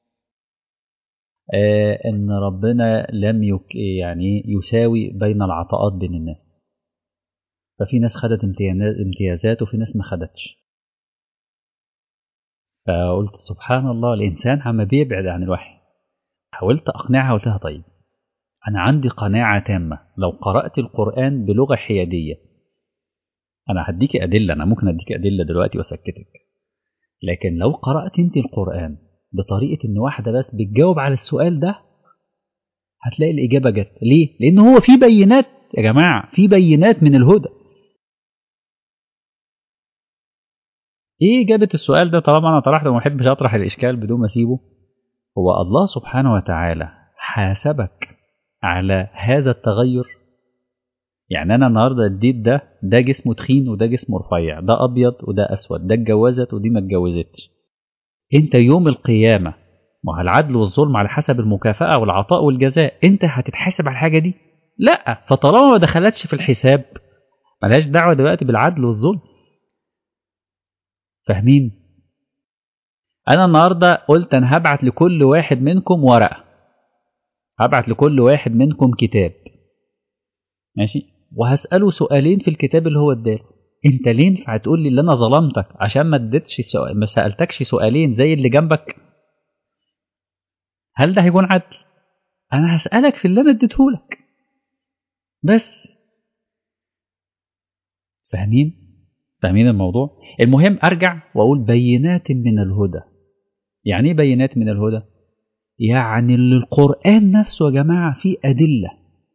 آه إن ربنا لم يك يعني يساوي بين العطاءات بين الناس، ففي ناس خدت امتيازات وفي ناس ما خدتش. فقلت سبحان الله، الإنسان عم بيبعد عن الوحي. حاولت أقنعها، قلت لها طيب أنا عندي قناعة تامة، لو قرأت القرآن بلغة حيادية، أنا هديكي أدلة، أنا ممكن أديكي أدلة دلوقتي وأسكتك، لكن لو قرأت أنت القرآن بطريقة إن واحدة بس بتجاوب على السؤال ده، هتلاقي الإجابة جت. ليه؟ لأن هو في بينات يا جماعة، في بينات من الهدى. إيه إجابة السؤال ده؟ طالما أنا طرحته وما بحبش أطرح الإشكال بدون ما أسيبه. هو الله سبحانه وتعالى حاسبك على هذا التغير؟ يعني أنا النهاردة اديت ده ده جسمه تخين وده جسمه رفيع، ده أبيض وده أسود، ده اتجوزت ودي ما اتجوزتش. أنت يوم القيامة، ما العدل والظلم على حسب المكافأة والعطاء والجزاء، أنت هتتحاسب على الحاجة دي؟ لا. فطالما ما دخلتش في الحساب، ملهاش دعوة دلوقتي بالعدل والظلم. فاهمين؟ أنا النهاردة قلت أنا هبعت لكل واحد منكم ورقة، هبعت لكل واحد منكم كتاب، ماشي، وهسأله سؤالين في الكتاب اللي هو اداله. انت ليه ينفع تقول لي اللي انا ظلمتك عشان ما اديتش سؤال، ما سألتكش سؤالين زي اللي جنبك؟ هل ده هيكون عدل؟ انا هسألك في اللي انا اديتهولك بس. فاهمين؟ فاهمين الموضوع؟ المهم ارجع واقول بينات من الهدى. يعني ايه بينات من الهدى؟ يعني القرآن نفسه يا جماعة فيه أدلة.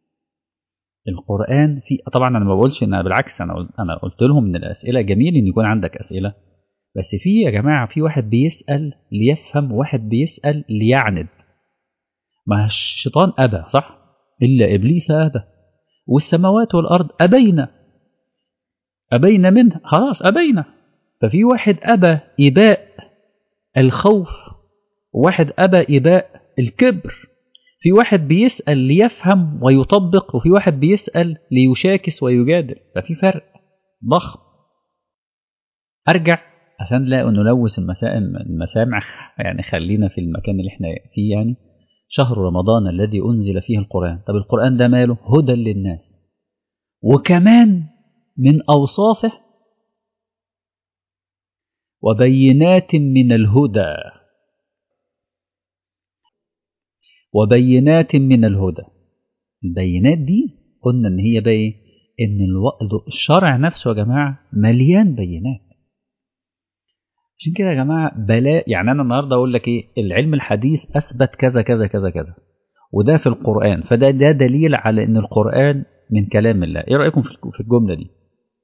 القرآن في، طبعا انا ما بقولش ان، بالعكس، انا قلت انا قلت لهم من الاسئله جميل ان يكون عندك اسئله، بس في يا جماعه في واحد بيسال ليفهم وواحد بيسال ليعند. ما الشيطان ابى، صح؟ الا ابليس ابى، والسماوات والارض ابينا ابينا منها، خلاص ابينا. ففي واحد ابى اباء الخوف، وواحد ابى اباء الكبر. في واحد بيسال ليفهم ويطبق، وفي واحد بيسال ليشاكس ويجادل. ففي فرق ضخم. ارجع عشان لا نلوث المسامع، يعني خلينا في المكان اللي احنا فيه. يعني شهر رمضان الذي انزل فيه القرآن. طب القرآن ده ماله؟ هدى للناس، وكمان من اوصافه وبينات من الهدى. وبينات من الهدى، البينات دي قلنا ان هي بقى ايه؟ ان الشرع نفسه يا جماعه مليان بينات. عشان كده يا جماعه بلاء، يعني انا النهارده اقول لك ايه؟ العلم الحديث اثبت كذا كذا كذا كذا، وده في القرآن، فده ده دليل على ان القرآن من كلام الله. ايه رأيكم في الجملة دي؟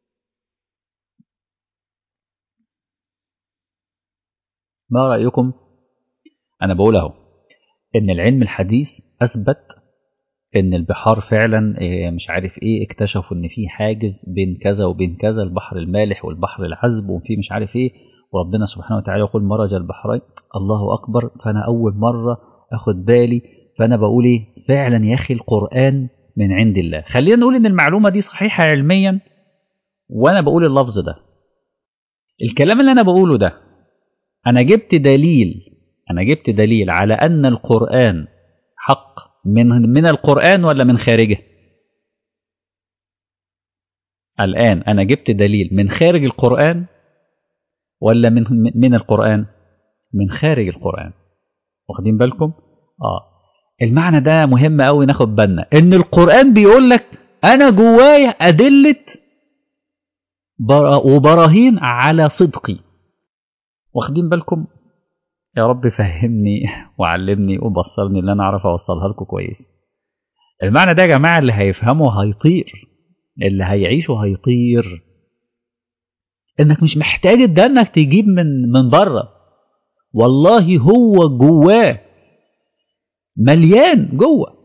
ما رأيكم؟ انا بقول اهو ان العلم الحديث اثبت ان البحار فعلا مش عارف ايه، اكتشفوا ان في حاجز بين كذا وبين كذا، البحر المالح والبحر العذب، وفي مش عارف ايه، وربنا سبحانه وتعالى يقول مرج البحرين. الله اكبر. فانا اول مرة اخد بالي، فانا بقول ايه؟ فعلا يا اخي القرآن من عند الله. خلينا نقول ان المعلومة دي صحيحة علميا، وانا بقول اللفظ ده، الكلام اللي انا بقوله ده أنا جبت دليل أنا جبت دليل على أن القرآن حق من من القرآن ولا من خارجه؟ الآن أنا جبت دليل من خارج القرآن ولا من من القرآن؟ من خارج القرآن. واخدين بالكم؟ آه المعنى ده مهم قوي ناخد بالنا، إن القرآن بيقول لك أنا جوايا أدلة وبراهين على صدقي. واخدين بالكم؟ يا رب فهمني وعلمني وبصرني اللي أنا أعرف أوصلها لكم كويس. المعنى ده يا جماعة اللي هيفهمه هيطير، اللي هيعيشه هيطير. إنك مش محتاج ده إنك تجيب من من بره، والله هو جواه مليان جوه.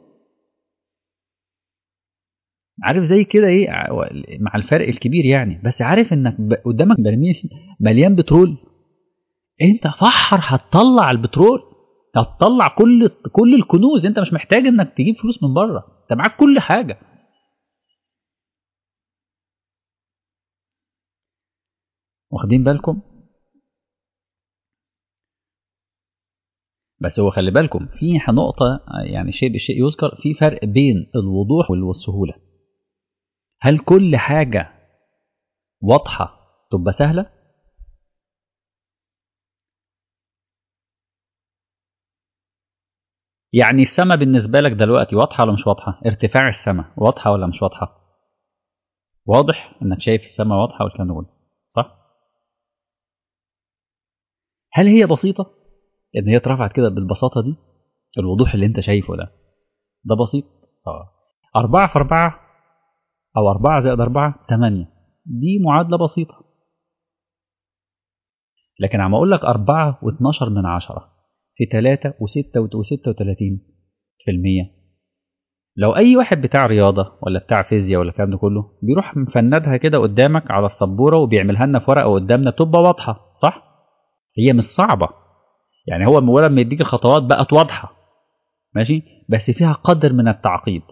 عارف زي كده ايه، مع الفرق الكبير يعني، بس عارف انك قدامك برميل مليان بترول، انت فحر هتطلع البترول، هتطلع كل كل الكنوز. انت مش محتاج انك تجيب فلوس من بره، انت معاك كل حاجه. واخدين بالكم؟ بس هو خلي بالكم في نقطه، يعني شيء بالشيء يذكر، في فرق بين الوضوح والسهوله. هل كل حاجه واضحه تبقى سهله؟ يعني السماء بالنسبة لك دلوقتي واضحة ولا مش واضحة؟ ارتفاع السماء واضحة ولا مش واضحة؟ واضح انك شايف السماء واضحة والكلام ده، صح؟ هل هي بسيطة؟ ان هي اترفعت كده بالبساطة دي؟ الوضوح اللي انت شايفه ده ده بسيط؟ اه أربعة في أربعة أو أربعة زائد أربعة تمانية، دي معادلة بسيطة. لكن عم أقول لك أربعة واتناشر من عشرة في تلاتة وستة وستة وتلاتين في المية. لو اي واحد بتاع رياضه ولا بتاع فيزياء ولا الكلام ده كله بيروح مفندها كده قدامك على السبوره وبيعملها لنا في ورقه قدامنا تبقى واضحه، صح؟ هي مش صعبه، يعني هو مجرد ما يديك الخطوات بقت واضحه، ماشي، بس فيها قدر من التعقيد.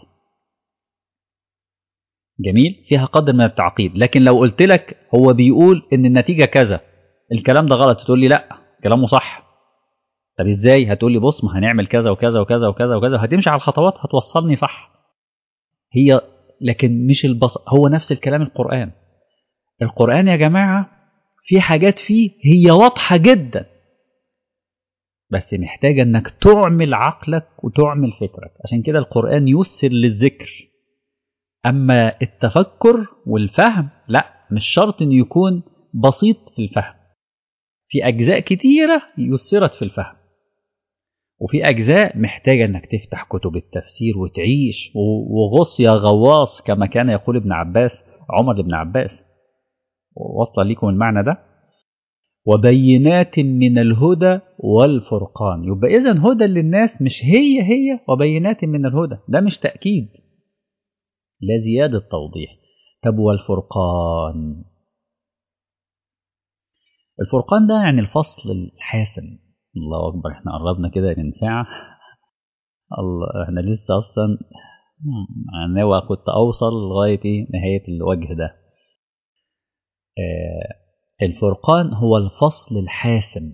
جميل، فيها قدر من التعقيد. لكن لو قلت لك هو بيقول ان النتيجه كذا، الكلام ده غلط، تقول لي لا كلامه صح. طب ازاي؟ هتقول لي بص ما هنعمل كذا وكذا وكذا وكذا وكذا، هتمشي على الخطوات هتوصلني صح. هي لكن مش البص، هو نفس الكلام القرآن. القرآن يا جماعة في حاجات فيه هي واضحة جدا، بس محتاجة انك تعمل عقلك وتعمل فكرك. عشان كده القرآن يسر للذكر، اما التفكر والفهم لا، مش شرط انه يكون بسيط في الفهم. في اجزاء كتيرة يسرت في الفهم، وفي أجزاء محتاجة أنك تفتح كتب التفسير وتعيش وغص يا غواص كما كان يقول ابن عباس، عمر بن عباس. وصل لكم المعنى ده؟ وبينات من الهدى والفرقان. يبقى إذن هدى للناس مش هي هي وبينات من الهدى، ده مش تأكيد، لا زيادة توضيح. طب والفرقان؟ الفرقان ده يعني الفصل الحاسم. الله أكبر، احنا قربنا كده من ساعة. الله، احنا لسه أصلا أنا كنت أوصل لغاية إيه نهاية الوجه ده. آه الفرقان هو الفصل الحاسم.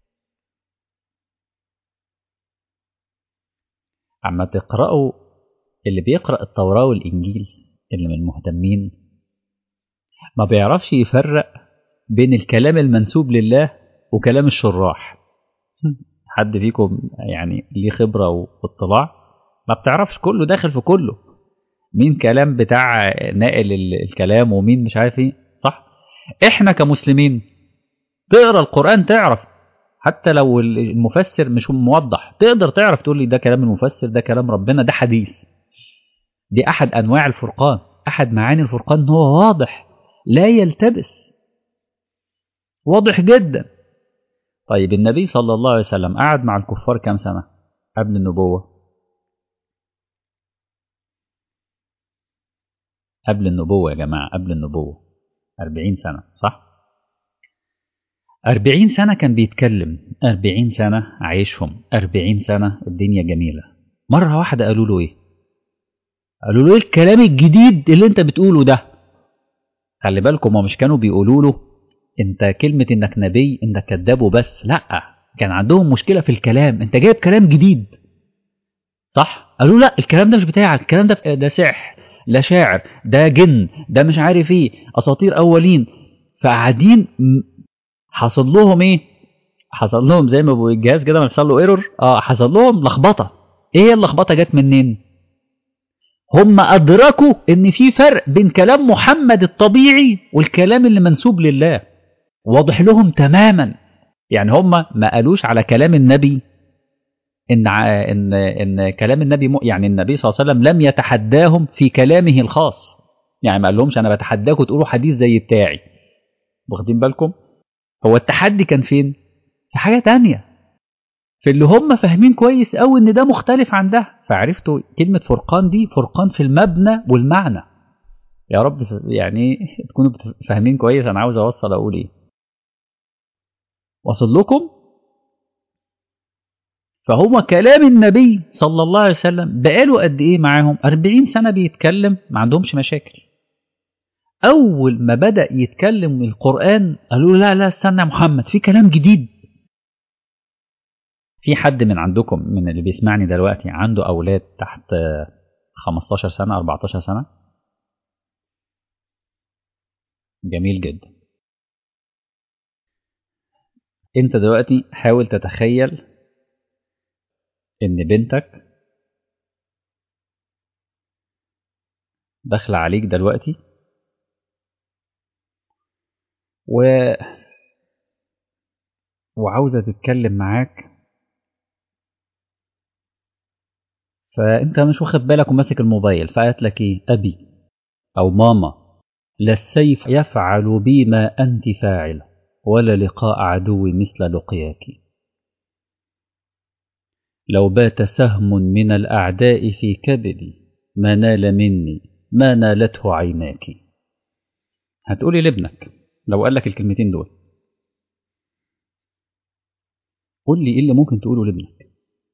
عما تقرأوا، اللي بيقرأ التوراة والإنجيل اللي من المهتمين ما بيعرفش يفرق بين الكلام المنسوب لله وكلام الشراح. حد فيكم يعني ليه خبرة واطلاع؟ ما بتعرفش، كله داخل في كله، مين كلام بتاع ناقل الكلام ومين مش عارف ايه، صح؟ احنا كمسلمين تقرا القرآن تعرف، حتى لو المفسر مش موضح تقدر تعرف، تقول لي ده كلام المفسر، ده كلام ربنا، ده حديث. دي احد انواع الفرقان، احد معاني الفرقان هو واضح لا يلتبس، واضح جدا. طيب النبي صلى الله عليه وسلم قعد مع الكفار كام سنة قبل النبوة؟ قبل النبوة يا جماعة، قبل النبوة أربعين سنة، صح؟ أربعين سنة كان بيتكلم، أربعين سنة عايشهم، أربعين سنة الدنيا جميلة. مرة واحدة قالوا له إيه؟ قالوا له إيه الكلام الجديد اللي أنت بتقوله ده؟ خلي بالكم، هم مش كانوا بيقولوا له انت كلمة انك نبي انك كذاب وبس، لا، كان عندهم مشكلة في الكلام، انت جايب كلام جديد صح؟ قالوا لا الكلام ده مش بتاعك، الكلام ده ده سحر، لا شاعر، ده جن، ده مش عارف ايه، اساطير اولين. فقاعدين حصل لهم ايه؟ حصل لهم زي ما بيقول الجهاز كده ما حصل له ايرور، اه حصل لهم لخبطه. ايه هي اللخبطه؟ جت منين؟ هم ادركوا ان في فرق بين كلام محمد الطبيعي والكلام اللي منسوب لله، واضح لهم تماما. يعني هم ما قالوش على كلام النبي ان ان ان كلام النبي م... يعني النبي صلى الله عليه وسلم لم يتحداهم في كلامه الخاص، يعني ما قالهمش انا بتحداكم تقولوا حديث زي بتاعي. واخدين بالكم؟ هو التحدي كان فين؟ في حاجه تانية، في اللي هم فاهمين كويس قوي ان ده مختلف عن ده. فعرفتوا كلمه فرقان دي فرقان في المبنى والمعنى. يا رب يعني تكونوا فاهمين كويس انا عاوز اوصل اقول ايه. وصل لكم؟ فهو كلام النبي صلى الله عليه وسلم بقاله قد ايه معاهم؟ أربعين سنة بيتكلم ما عندهمش مشاكل. اول ما بدأ يتكلم القرآن قالوا لا لا استنى يا محمد في كلام جديد. في حد من عندكم من اللي بيسمعني دلوقتي عنده اولاد تحت خمستاشر سنة أربعتاشر سنة؟ جميل جدا. انت دلوقتي حاول تتخيل ان بنتك داخله عليك دلوقتي و... وعاوزه تتكلم معاك، فانت مش واخد بالك وماسك الموبايل، فقالت لك ايه؟ ابي او ماما، لا السيف يفعل بي ما انت فاعل، ولا لقاء عدو مثل لقياك. لو بات سهم من الاعداء في كبدي ما نال مني ما نالته عيناك. هتقولي لابنك لو قال لك الكلمتين دول، قول لي ايه اللي ممكن تقوله لابنك؟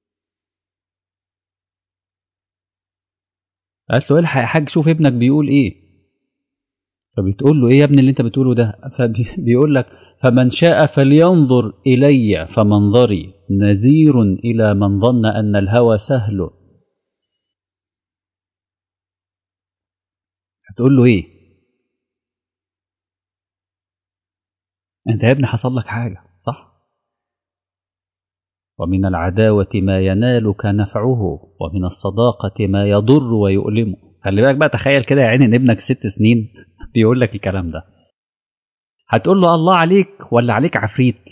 قالت له الحق يا حاج شوف ابنك بيقول ايه. فبتقول له ايه يا ابني اللي انت بتقوله ده؟ فبيقول لك فمن شاء فلينظر الي فمنظري نذير الى من ظن ان الهوى سهل. هتقول له ايه؟ انت يا ابني حصل لك حاجه صح؟ ومن العداوه ما ينالك نفعه ومن الصداقه ما يضر ويؤلمه. خلي بالك بقى، تخيل كده يا عيني ان ابنك ست سنين بيقول لك الكلام ده. هتقول له الله عليك ولا عليك عفريت؟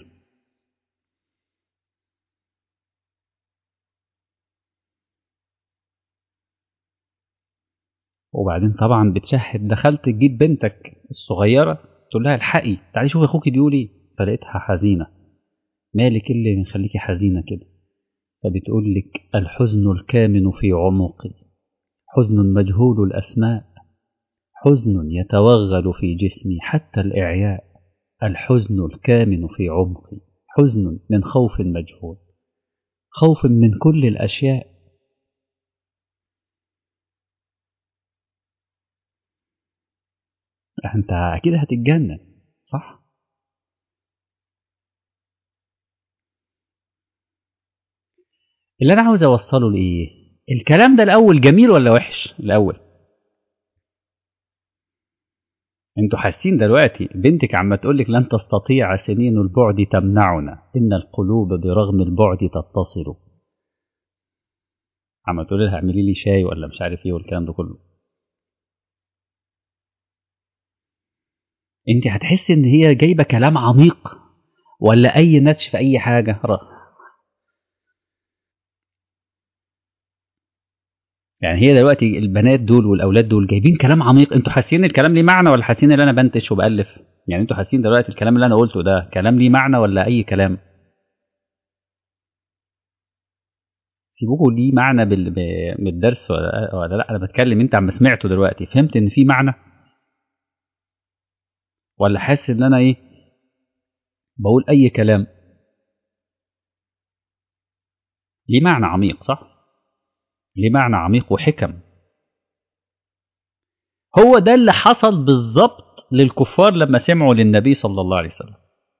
وبعدين طبعا بتشهد، دخلت تجيب بنتك الصغيره تقول لها الحقي تعالي شوفي اخوك بيقول ايه، فلقيتها حزينه. مالك اللي مخليكي حزينه كده؟ فبتقول لك الحزن الكامن في عمقي، حزن مجهول الاسماء، حزن يتوغل في جسمي حتى الاعياء، الحزن الكامن في عمقي، حزن من خوف مجهول، خوف من كل الاشياء. انت اكيد هتتجنن صح؟ اللي انا عاوز اوصله لايه؟ الكلام ده الاول جميل ولا وحش الاول؟ انتوا حاسين دلوقتي بنتك عم تقول لك لن تستطيع سنين البعد تمنعنا ان القلوب برغم البعد تتصل، عم تقول لها اعملي لي شاي ولا مش عارف ايه والكلام ده كله. انت هتحسي ان هي جايبه كلام عميق ولا اي نتش في اي حاجه؟ يعني هي دلوقتي البنات دول والاولاد دول جايبين كلام عميق، انتوا حاسين الكلام ليه معنى ولا حاسين ان انا بنتش وبالف؟ يعني انتوا حاسين دلوقتي الكلام اللي انا قلته ده كلام ليه معنى ولا اي كلام؟ سيبوكوا ليه معنى بال... ب- بالدرس ولا... ولا لا؟ انا بتكلم انت عم سمعته دلوقتي فهمت ان في معنى ولا حاسس ان انا ايه بقول اي كلام؟ ليه معنى عميق صح؟ ليه معنى عميق وحكم. هو ده اللي حصل بالظبط للكفار لما سمعوا للنبي صلى الله عليه وسلم.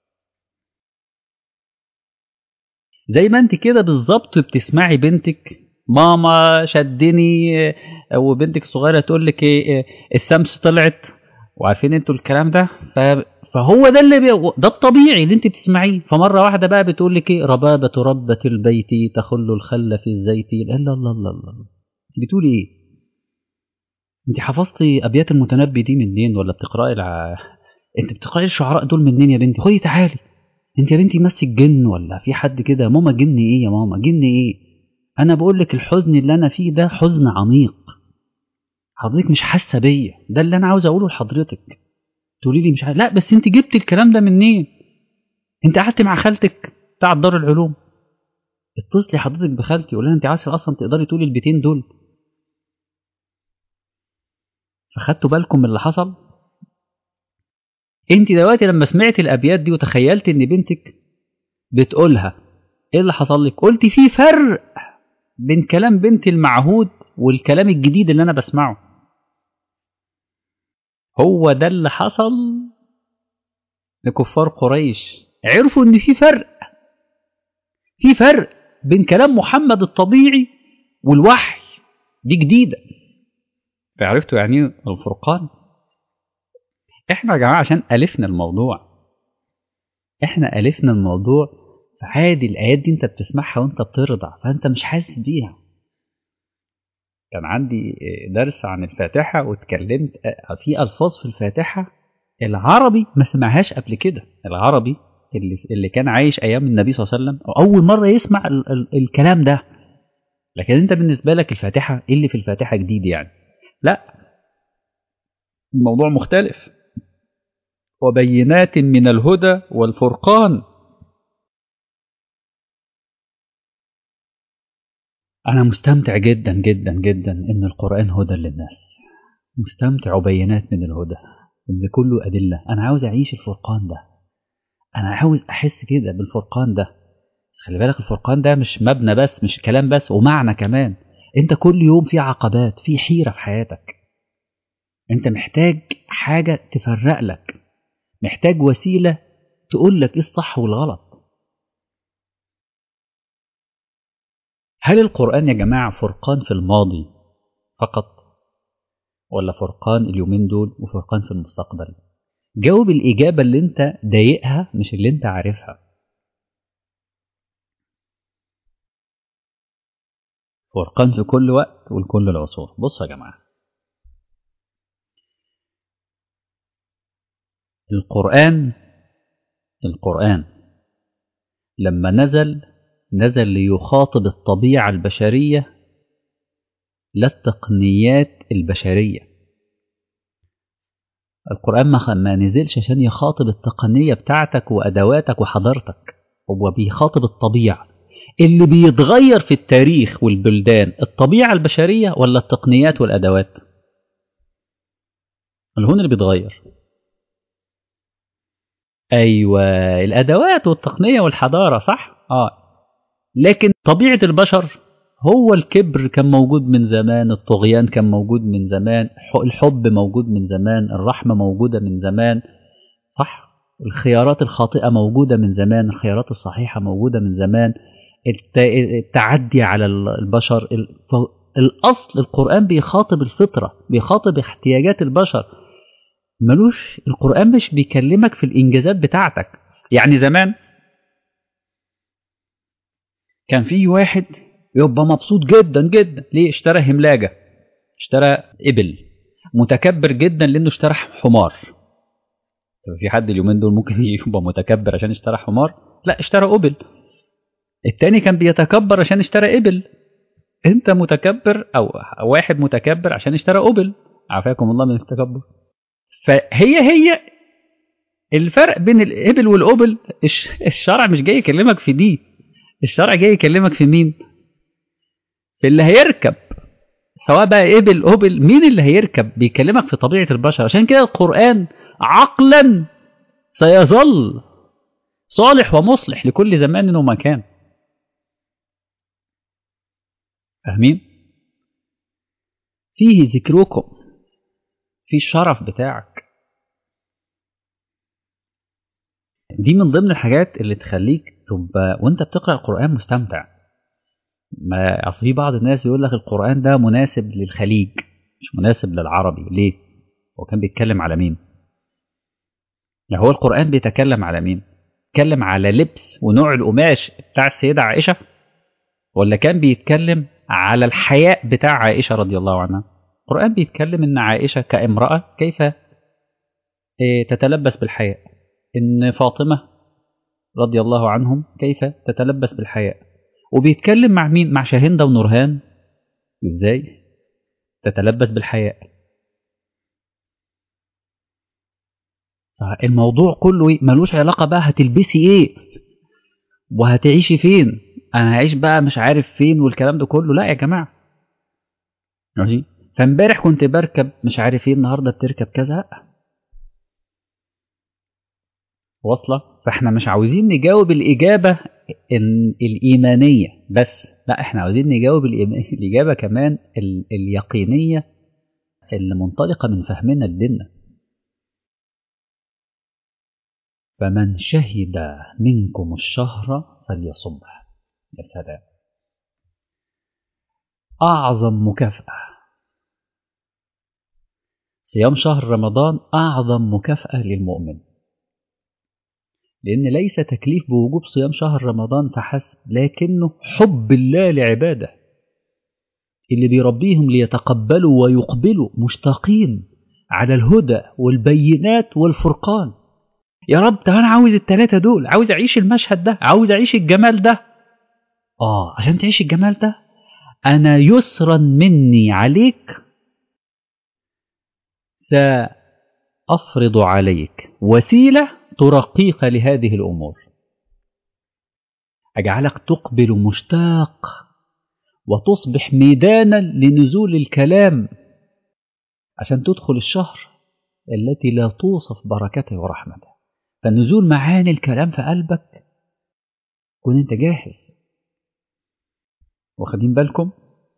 زي ما انت كده بالظبط بتسمعي بنتك ماما شدني، وبنتك الصغيره تقول لك ايه الشمس طلعت، وعارفين انتوا الكلام ده. فهو ده اللي بي... ده الطبيعي اللي انت بتسمعيه. فمره واحده بقى بتقول لك ايه ربابه ربة البيت تخل الخل في الزيت. لا لا لا لا لا، بتقولي ايه؟ انت حفظتي ابيات المتنبي دي منين؟ ولا بتقراي الع... انت بتقراي الشعراء دول منين يا بنتي؟ خدي تعالي انت يا بنتي مسك جن ولا في حد كده؟ ماما جن ايه يا ماما؟ جن ايه؟ انا بقول لك الحزن اللي انا فيه ده حزن عميق، حضرتك مش حاسه بيا، ده اللي انا عاوز اقوله لحضرتك. تقولي لي مش عارف. لا بس انت جبت الكلام ده منين؟ انت قعدت مع خالتك بتاع دار العلوم؟ اتصلي حضرتك بخالتي قولي لها انت عايزه اصلا تقدري تقولي البيتين دول. فخدتوا بالكم من اللي حصل؟ انت دلوقتي لما سمعتي الابيات دي وتخيلت ان بنتك بتقولها، ايه اللي حصل لك؟ قلتي في فرق بين كلام بنتي المعهود والكلام الجديد اللي انا بسمعه. هو ده اللي حصل لكفار قريش، عرفوا ان في فرق، في فرق بين كلام محمد الطبيعي والوحي، دي جديدة. فعرفتوا يعني ايه الفرقان؟ احنا يا جماعة عشان ألفنا الموضوع، احنا ألفنا الموضوع. فعادي الآيات دي انت بتسمعها وانت بترضع فانت مش حاسس بيها. كان عندي درس عن الفاتحة واتكلمت في ألفاظ في الفاتحة العربي ما سمعهاش قبل كده. العربي اللي, اللي كان عايش أيام النبي صلى الله عليه وسلم أول مرة يسمع ال ال الكلام ده. لكن أنت بالنسبة لك الفاتحة إيه اللي في الفاتحة جديد يعني؟ لا، الموضوع مختلف. وبينات من الهدى والفرقان. أنا مستمتع جدا جدا جدا إن القرآن هدى للناس، مستمتع. وبينات من الهدى إن كله أدلة. أنا عاوز أعيش الفرقان ده، أنا عاوز أحس كده بالفرقان ده. بس خلي بالك الفرقان ده مش مبنى بس، مش كلام بس، ومعنى كمان. أنت كل يوم في عقبات، في حيرة في حياتك، أنت محتاج حاجة تفرق لك، محتاج وسيلة تقول لك إيه الصح والغلط. هل القرآن يا جماعة فرقان في الماضي فقط، ولا فرقان اليومين دول وفرقان في المستقبل؟ جاوب الإجابة اللي أنت ضايقها مش اللي أنت عارفها. فرقان في كل وقت ولكل العصور. بصوا يا جماعة، القرآن القرآن لما نزل نزل ليخاطب الطبيعة البشرية لا التقنيات البشرية. القرآن ما نزلش عشان يخاطب التقنية بتاعتك وأدواتك وحضارتك، هو بيخاطب الطبيعة. اللي بيتغير في التاريخ والبلدان الطبيعة البشرية ولا التقنيات والأدوات؟ اللي هون اللي بيتغير. أيوة، الأدوات والتقنية والحضارة، صح؟ آه. لكن طبيعة البشر هو الكبر كان موجود من زمان، الطغيان كان موجود من زمان، الحب موجود من زمان، الرحمة موجودة من زمان، صح؟ الخيارات الخاطئة موجودة من زمان، الخيارات الصحيحة موجودة من زمان، التعدي على البشر. الأصل القرآن بيخاطب الفطرة، بيخاطب احتياجات البشر. ملوش القرآن مش بيكلمك في الإنجازات بتاعتك. يعني زمان كان في واحد يبقى مبسوط جدا جدا ليه؟ اشترى هملاجة، اشترى إبل. متكبر جدا لأنه اشترى حمار. في حد اليومين دول ممكن يبقى متكبر عشان اشترى حمار؟ لا، اشترى أبل. التاني كان بيتكبر عشان اشترى إبل. انت متكبر او واحد متكبر عشان اشترى أبل، عافاكم الله من التكبر. فهي هي الفرق بين الإبل والأبل. الشرع مش جاي يكلمك في دي، الشرع جاي يكلمك في مين؟ في اللي هيركب، سواء بقى إبل أبل، مين اللي هيركب؟ بيكلمك في طبيعة البشر. عشان كده القرآن عقلا سيظل صالح ومصلح لكل زمان ومكان. فاهمين؟ فيه ذكركم، في الشرف بتاعك، دي من ضمن الحاجات اللي تخليك تبقى وانت بتقرأ القرآن مستمتع. ما أصل في بعض الناس بيقول لك القرآن ده مناسب للخليج مش مناسب للعربي. ليه؟ هو كان بيتكلم على مين؟ يعني هو القرآن بيتكلم على مين؟ بيتكلم على لبس ونوع القماش بتاع السيدة عائشة، ولا كان بيتكلم على الحياء بتاع عائشة رضي الله عنها؟ القرآن بيتكلم إن عائشة كامرأة كيف تتلبس بالحياء، إن فاطمة رضي الله عنهم كيف تتلبس بالحياء. وبيتكلم مع مين؟ مع شاهندة ونورهان إزاي تتلبس بالحياء. الموضوع كله ملوش علاقة بقى هتلبسي إيه وهتعيشي فين، أنا هعيش بقى مش عارف فين والكلام ده كله. لا يا جماعة ماشي. فامبارح كنت بركب مش عارف ايه، النهارده بتركب كذا واصله. فاحنا مش عاوزين نجاوب الاجابه الايمانيه بس، لا احنا عاوزين نجاوب الاجابه كمان اليقينيه اللي منطلقه من فهمنا لديننا. فمن شهد منكم الشهر فليصمه. يا سلام، اعظم مكافاه صيام شهر رمضان، اعظم مكافاه للمؤمن. لأن ليس تكليف بوجوب صيام شهر رمضان فحسب، لكنه حب الله لعباده اللي بيربيهم ليتقبلوا ويقبلوا مشتاقين على الهدى والبينات والفرقان. يا رب طب أنا عاوز الثلاثة دول، عاوز أعيش المشهد ده، عاوز أعيش الجمال ده. آه عشان تعيش الجمال ده أنا يسرا مني عليك سأفرض عليك وسيلة ترقيك لهذه الأمور، أجعلك تقبل مشتاق وتصبح ميدانا لنزول الكلام عشان تدخل الشهر التي لا توصف بركته ورحمته. فنزول معاني الكلام في قلبك كن انت جاهز. واخدين بالكم؟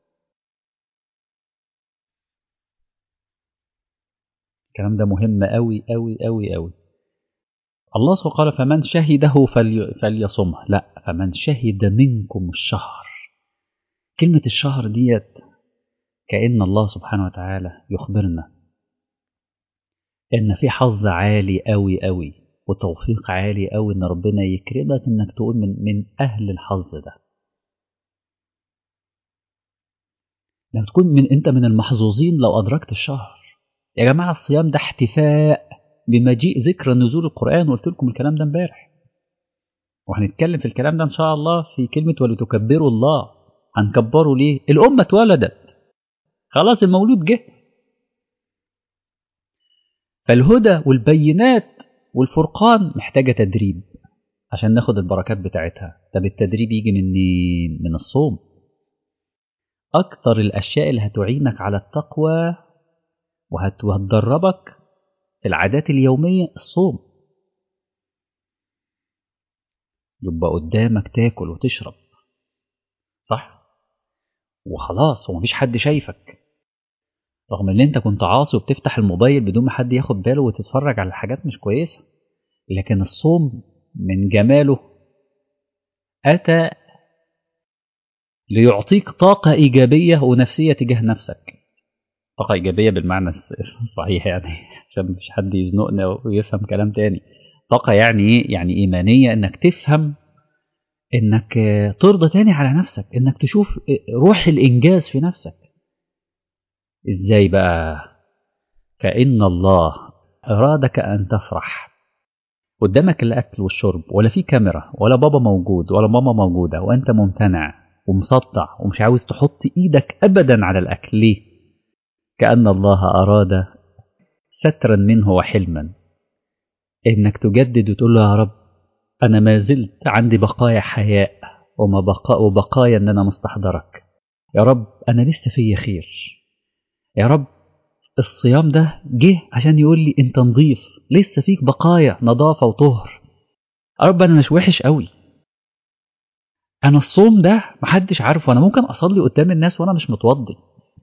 الكلام ده مهم قوي قوي قوي قوي. الله سبحانه قال فمن شهده فلي فليصمه، لا فمن شهد منكم الشهر. كلمة الشهر ديت كأن الله سبحانه وتعالى يخبرنا إن في حظ عالي قوي قوي وتوفيق عالي قوي إن ربنا يكرمك إنك تقول من من أهل الحظ ده، إنك تكون من أنت من المحظوظين لو أدركت الشهر. يا جماعة الصيام ده احتفاء بمجيء ذكرى نزول القرآن، وقلت لكم الكلام ده امبارح، وهنتكلم في الكلام ده إن شاء الله في كلمة ولتكبروا الله. هنكبره ليه؟ الأمة اتولدت خلاص، المولود جه. فالهدى والبينات والفرقان محتاجة تدريب عشان ناخد البركات بتاعتها. طب التدريب يجي من من الصوم. أكتر الأشياء اللي هتعينك على التقوى وهتدربك في العادات اليومية الصوم. يبقى قدامك تاكل وتشرب صح وخلاص ومفيش حد شايفك، رغم ان انت كنت عاصي وبتفتح الموبايل بدون ما حد ياخد باله وتتفرج على حاجات مش كويسة. لكن الصوم من جماله أتى ليعطيك طاقة إيجابية ونفسية تجاه نفسك. طاقة إيجابية بالمعنى الصحيح يعني عشان مش حد يزنقنا ويفهم كلام تاني. طاقة يعني إيه؟ يعني إيمانية، إنك تفهم إنك ترضى تاني على نفسك، إنك تشوف روح الإنجاز في نفسك. إزاي بقى؟ كأن الله أرادك أن تفرح. قدامك الأكل والشرب ولا في كاميرا ولا بابا موجود ولا ماما موجودة وأنت ممتنع ومسطع ومش عاوز تحط إيدك أبدا على الأكل. ليه؟ كأن الله أراد سترا منه وحلما إنك تجدد وتقول له يا رب أنا ما زلت عندي بقايا حياء وما بقاء وبقايا أن أنا مستحضرك. يا رب أنا لسه فيا خير. يا رب الصيام ده جه عشان يقول لي أنت نظيف، لسه فيك بقايا نظافة وطهر. يا رب أنا مش وحش قوي. أنا الصوم ده محدش عارفه، أنا ممكن أصلي قدام الناس وأنا مش متوضي،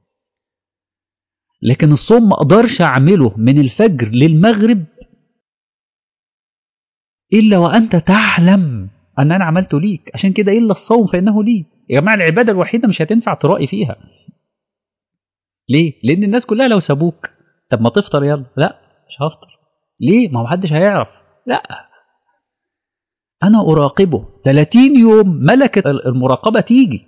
لكن الصوم ما أقدرش أعمله من الفجر للمغرب إلا وأنت تعلم أن أنا عملته ليك. عشان كده إلا الصوم فإنه لي. يا جماعة العبادة الوحيدة مش هتنفع ترائي فيها. ليه؟ لأن الناس كلها لو سابوك طب ما تفطر يلا، لا مش هفطر. ليه؟ ما هو محدش هيعرف. لا، أنا أراقبه ثلاثين يوم. ملكة المراقبة تيجي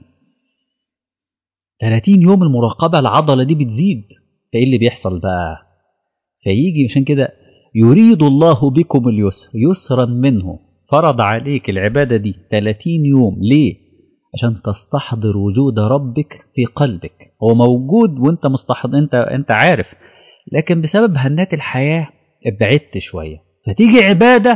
ثلاثين يوم، المراقبة العضلة دي بتزيد. فإيه اللي بيحصل بقى؟ فيجي عشان كده يريد الله بكم اليسر يسرا منه، فرض عليك العبادة دي ثلاثين يوم. ليه؟ عشان تستحضر وجود ربك في قلبك. هو موجود وانت مستحضر، انت انت عارف، لكن بسبب هنات الحياة ابعدت شوية. فتيجي عبادة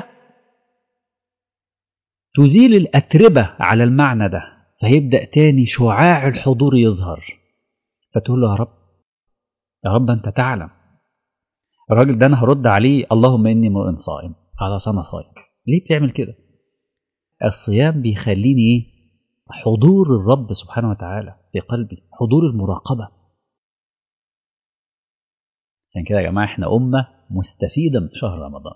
تزيل الأتربة على المعنى ده، فيبدأ تاني شعاع الحضور يظهر. فتقول له يا رب، يا رب أنت تعلم. الراجل ده أنا هرد عليه اللهم إني امرئ صائم. خلاص أنا صائم. ليه بتعمل كده؟ الصيام بيخليني إيه؟ حضور الرب سبحانه وتعالى في قلبي، حضور المراقبة. عشان كده يا جماعة احنا أمة مستفيدة من شهر رمضان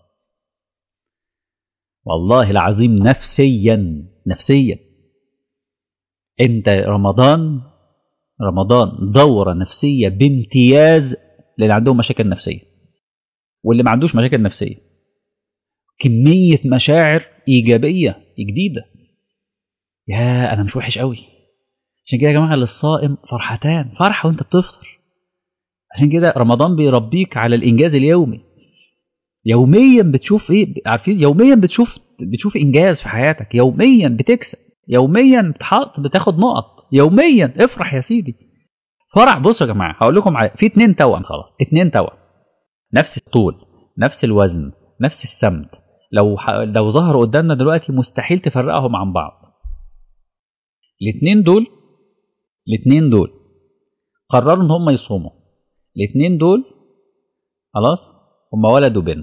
والله العظيم. نفسيا نفسيا انت رمضان رمضان دورة نفسية بامتياز للي عندهم مشاكل نفسية واللي ما عندوش مشاكل نفسية. كمية مشاعر إيجابية جديدة. يا أنا مش وحش قوي. عشان كده يا جماعة للصائم فرحتان، فرحة وانت بتفطر. عشان كده رمضان بيربيك على الإنجاز اليومي. يوميا بتشوف ايه؟ عارفين يوميا بتشوف بتشوف إنجاز في حياتك. يوميا بتكسب، يوميا بتحط بتاخد نقط، يوميا افرح يا سيدي. فرح. بصوا يا جماعة هقول لكم على في اتنين توأم. خلاص اتنين توأم نفس الطول، نفس الوزن، نفس السمت. لو ح... لو ظهروا قدامنا دلوقتي مستحيل تفرقهم عن بعض. الاثنين دول الاثنين دول قرروا ان هم يصوموا. الاثنين دول خلاص هم ولد وبنت.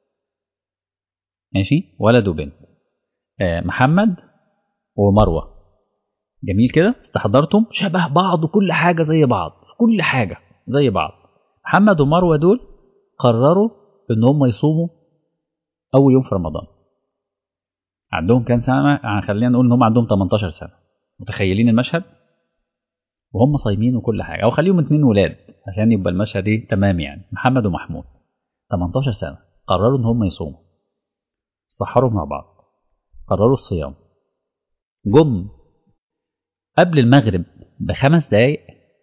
ماشي، ولد وبنت. آه محمد ومروة. جميل كده، استحضرتم شبه بعض وكل حاجة زي بعض، كل حاجة زي بعض. محمد ومروة دول قرروا ان هم يصوموا اول يوم في رمضان. عندهم كام سنة؟ خلينا نقول ان هم عندهم تمنتاشر سنة. متخيلين المشهد؟ وهم صايمين وكل حاجة. او خليهم اتنين ولاد عشان يبقى المشهد ايه تمام. يعني محمد ومحمود تمنتاشر سنة قرروا ان هم يصوموا. سحروا مع بعض، قرروا الصيام. جم قبل المغرب بخمس دقايق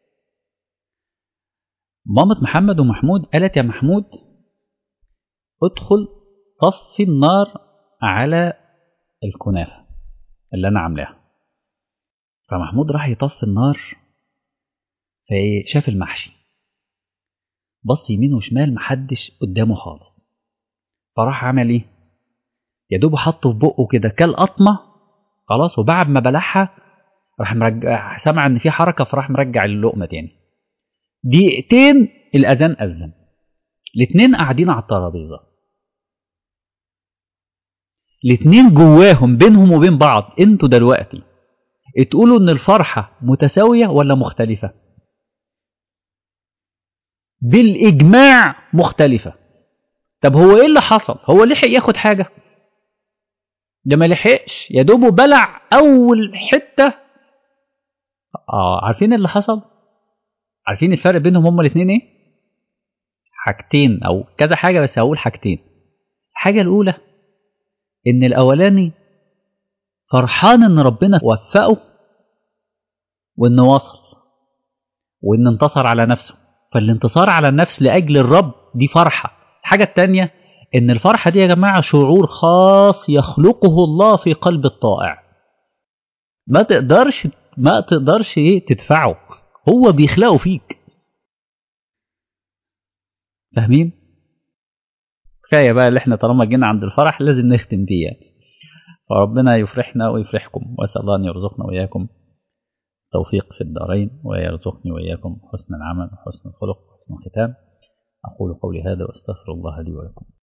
مامة محمد ومحمود قالت يا محمود ادخل طفي النار على الكنافة اللي أنا عاملاها. فمحمود راح يطفي النار، فشاف المحشي، بص يمين وشمال محدش قدامه خالص. فراح عمل ايه؟ يا دوب حطه في بقه كده كل قطمة خلاص. وبعد ما بلعها راح مرجع، سمع ان في حركة فراح مرجع اللقمة تاني. دقيقتين الأذان أذن. الاتنين قاعدين على الترابيزة، الاتنين جواهم بينهم وبين بعض انتوا دلوقتي تقولوا ان الفرحة متساوية ولا مختلفة؟ بالإجماع مختلفة. طب هو ايه اللي حصل؟ هو لحق ياخد حاجة؟ ده ما لحقش، يا دوبه بلع أول حتة. اه عارفين اللي حصل؟ عارفين الفرق بينهم هما الاتنين ايه؟ حاجتين او كذا حاجة، بس هقول حاجتين. الحاجة الأولى ان الأولاني فرحان ان ربنا وفقه وان وصل وان انتصر على نفسه. فالانتصار على النفس لأجل الرب دي فرحة. الحاجة التانية ان الفرحة دي يا جماعة شعور خاص يخلقه الله في قلب الطائع. ما تقدرش ما تقدرش ايه تدفعه، هو بيخلقه فيك. فاهمين؟ كفاية بقى اللي احنا طالما جينا عند الفرح لازم نختم بيه يعني. فربنا يفرحنا ويفرحكم، وأسأل الله أن يرزقنا وإياكم توفيق في الدارين، ويرزقني وإياكم حسن العمل وحسن الخلق وحسن الختام. أقول قولي هذا وأستغفر الله لي ولكم.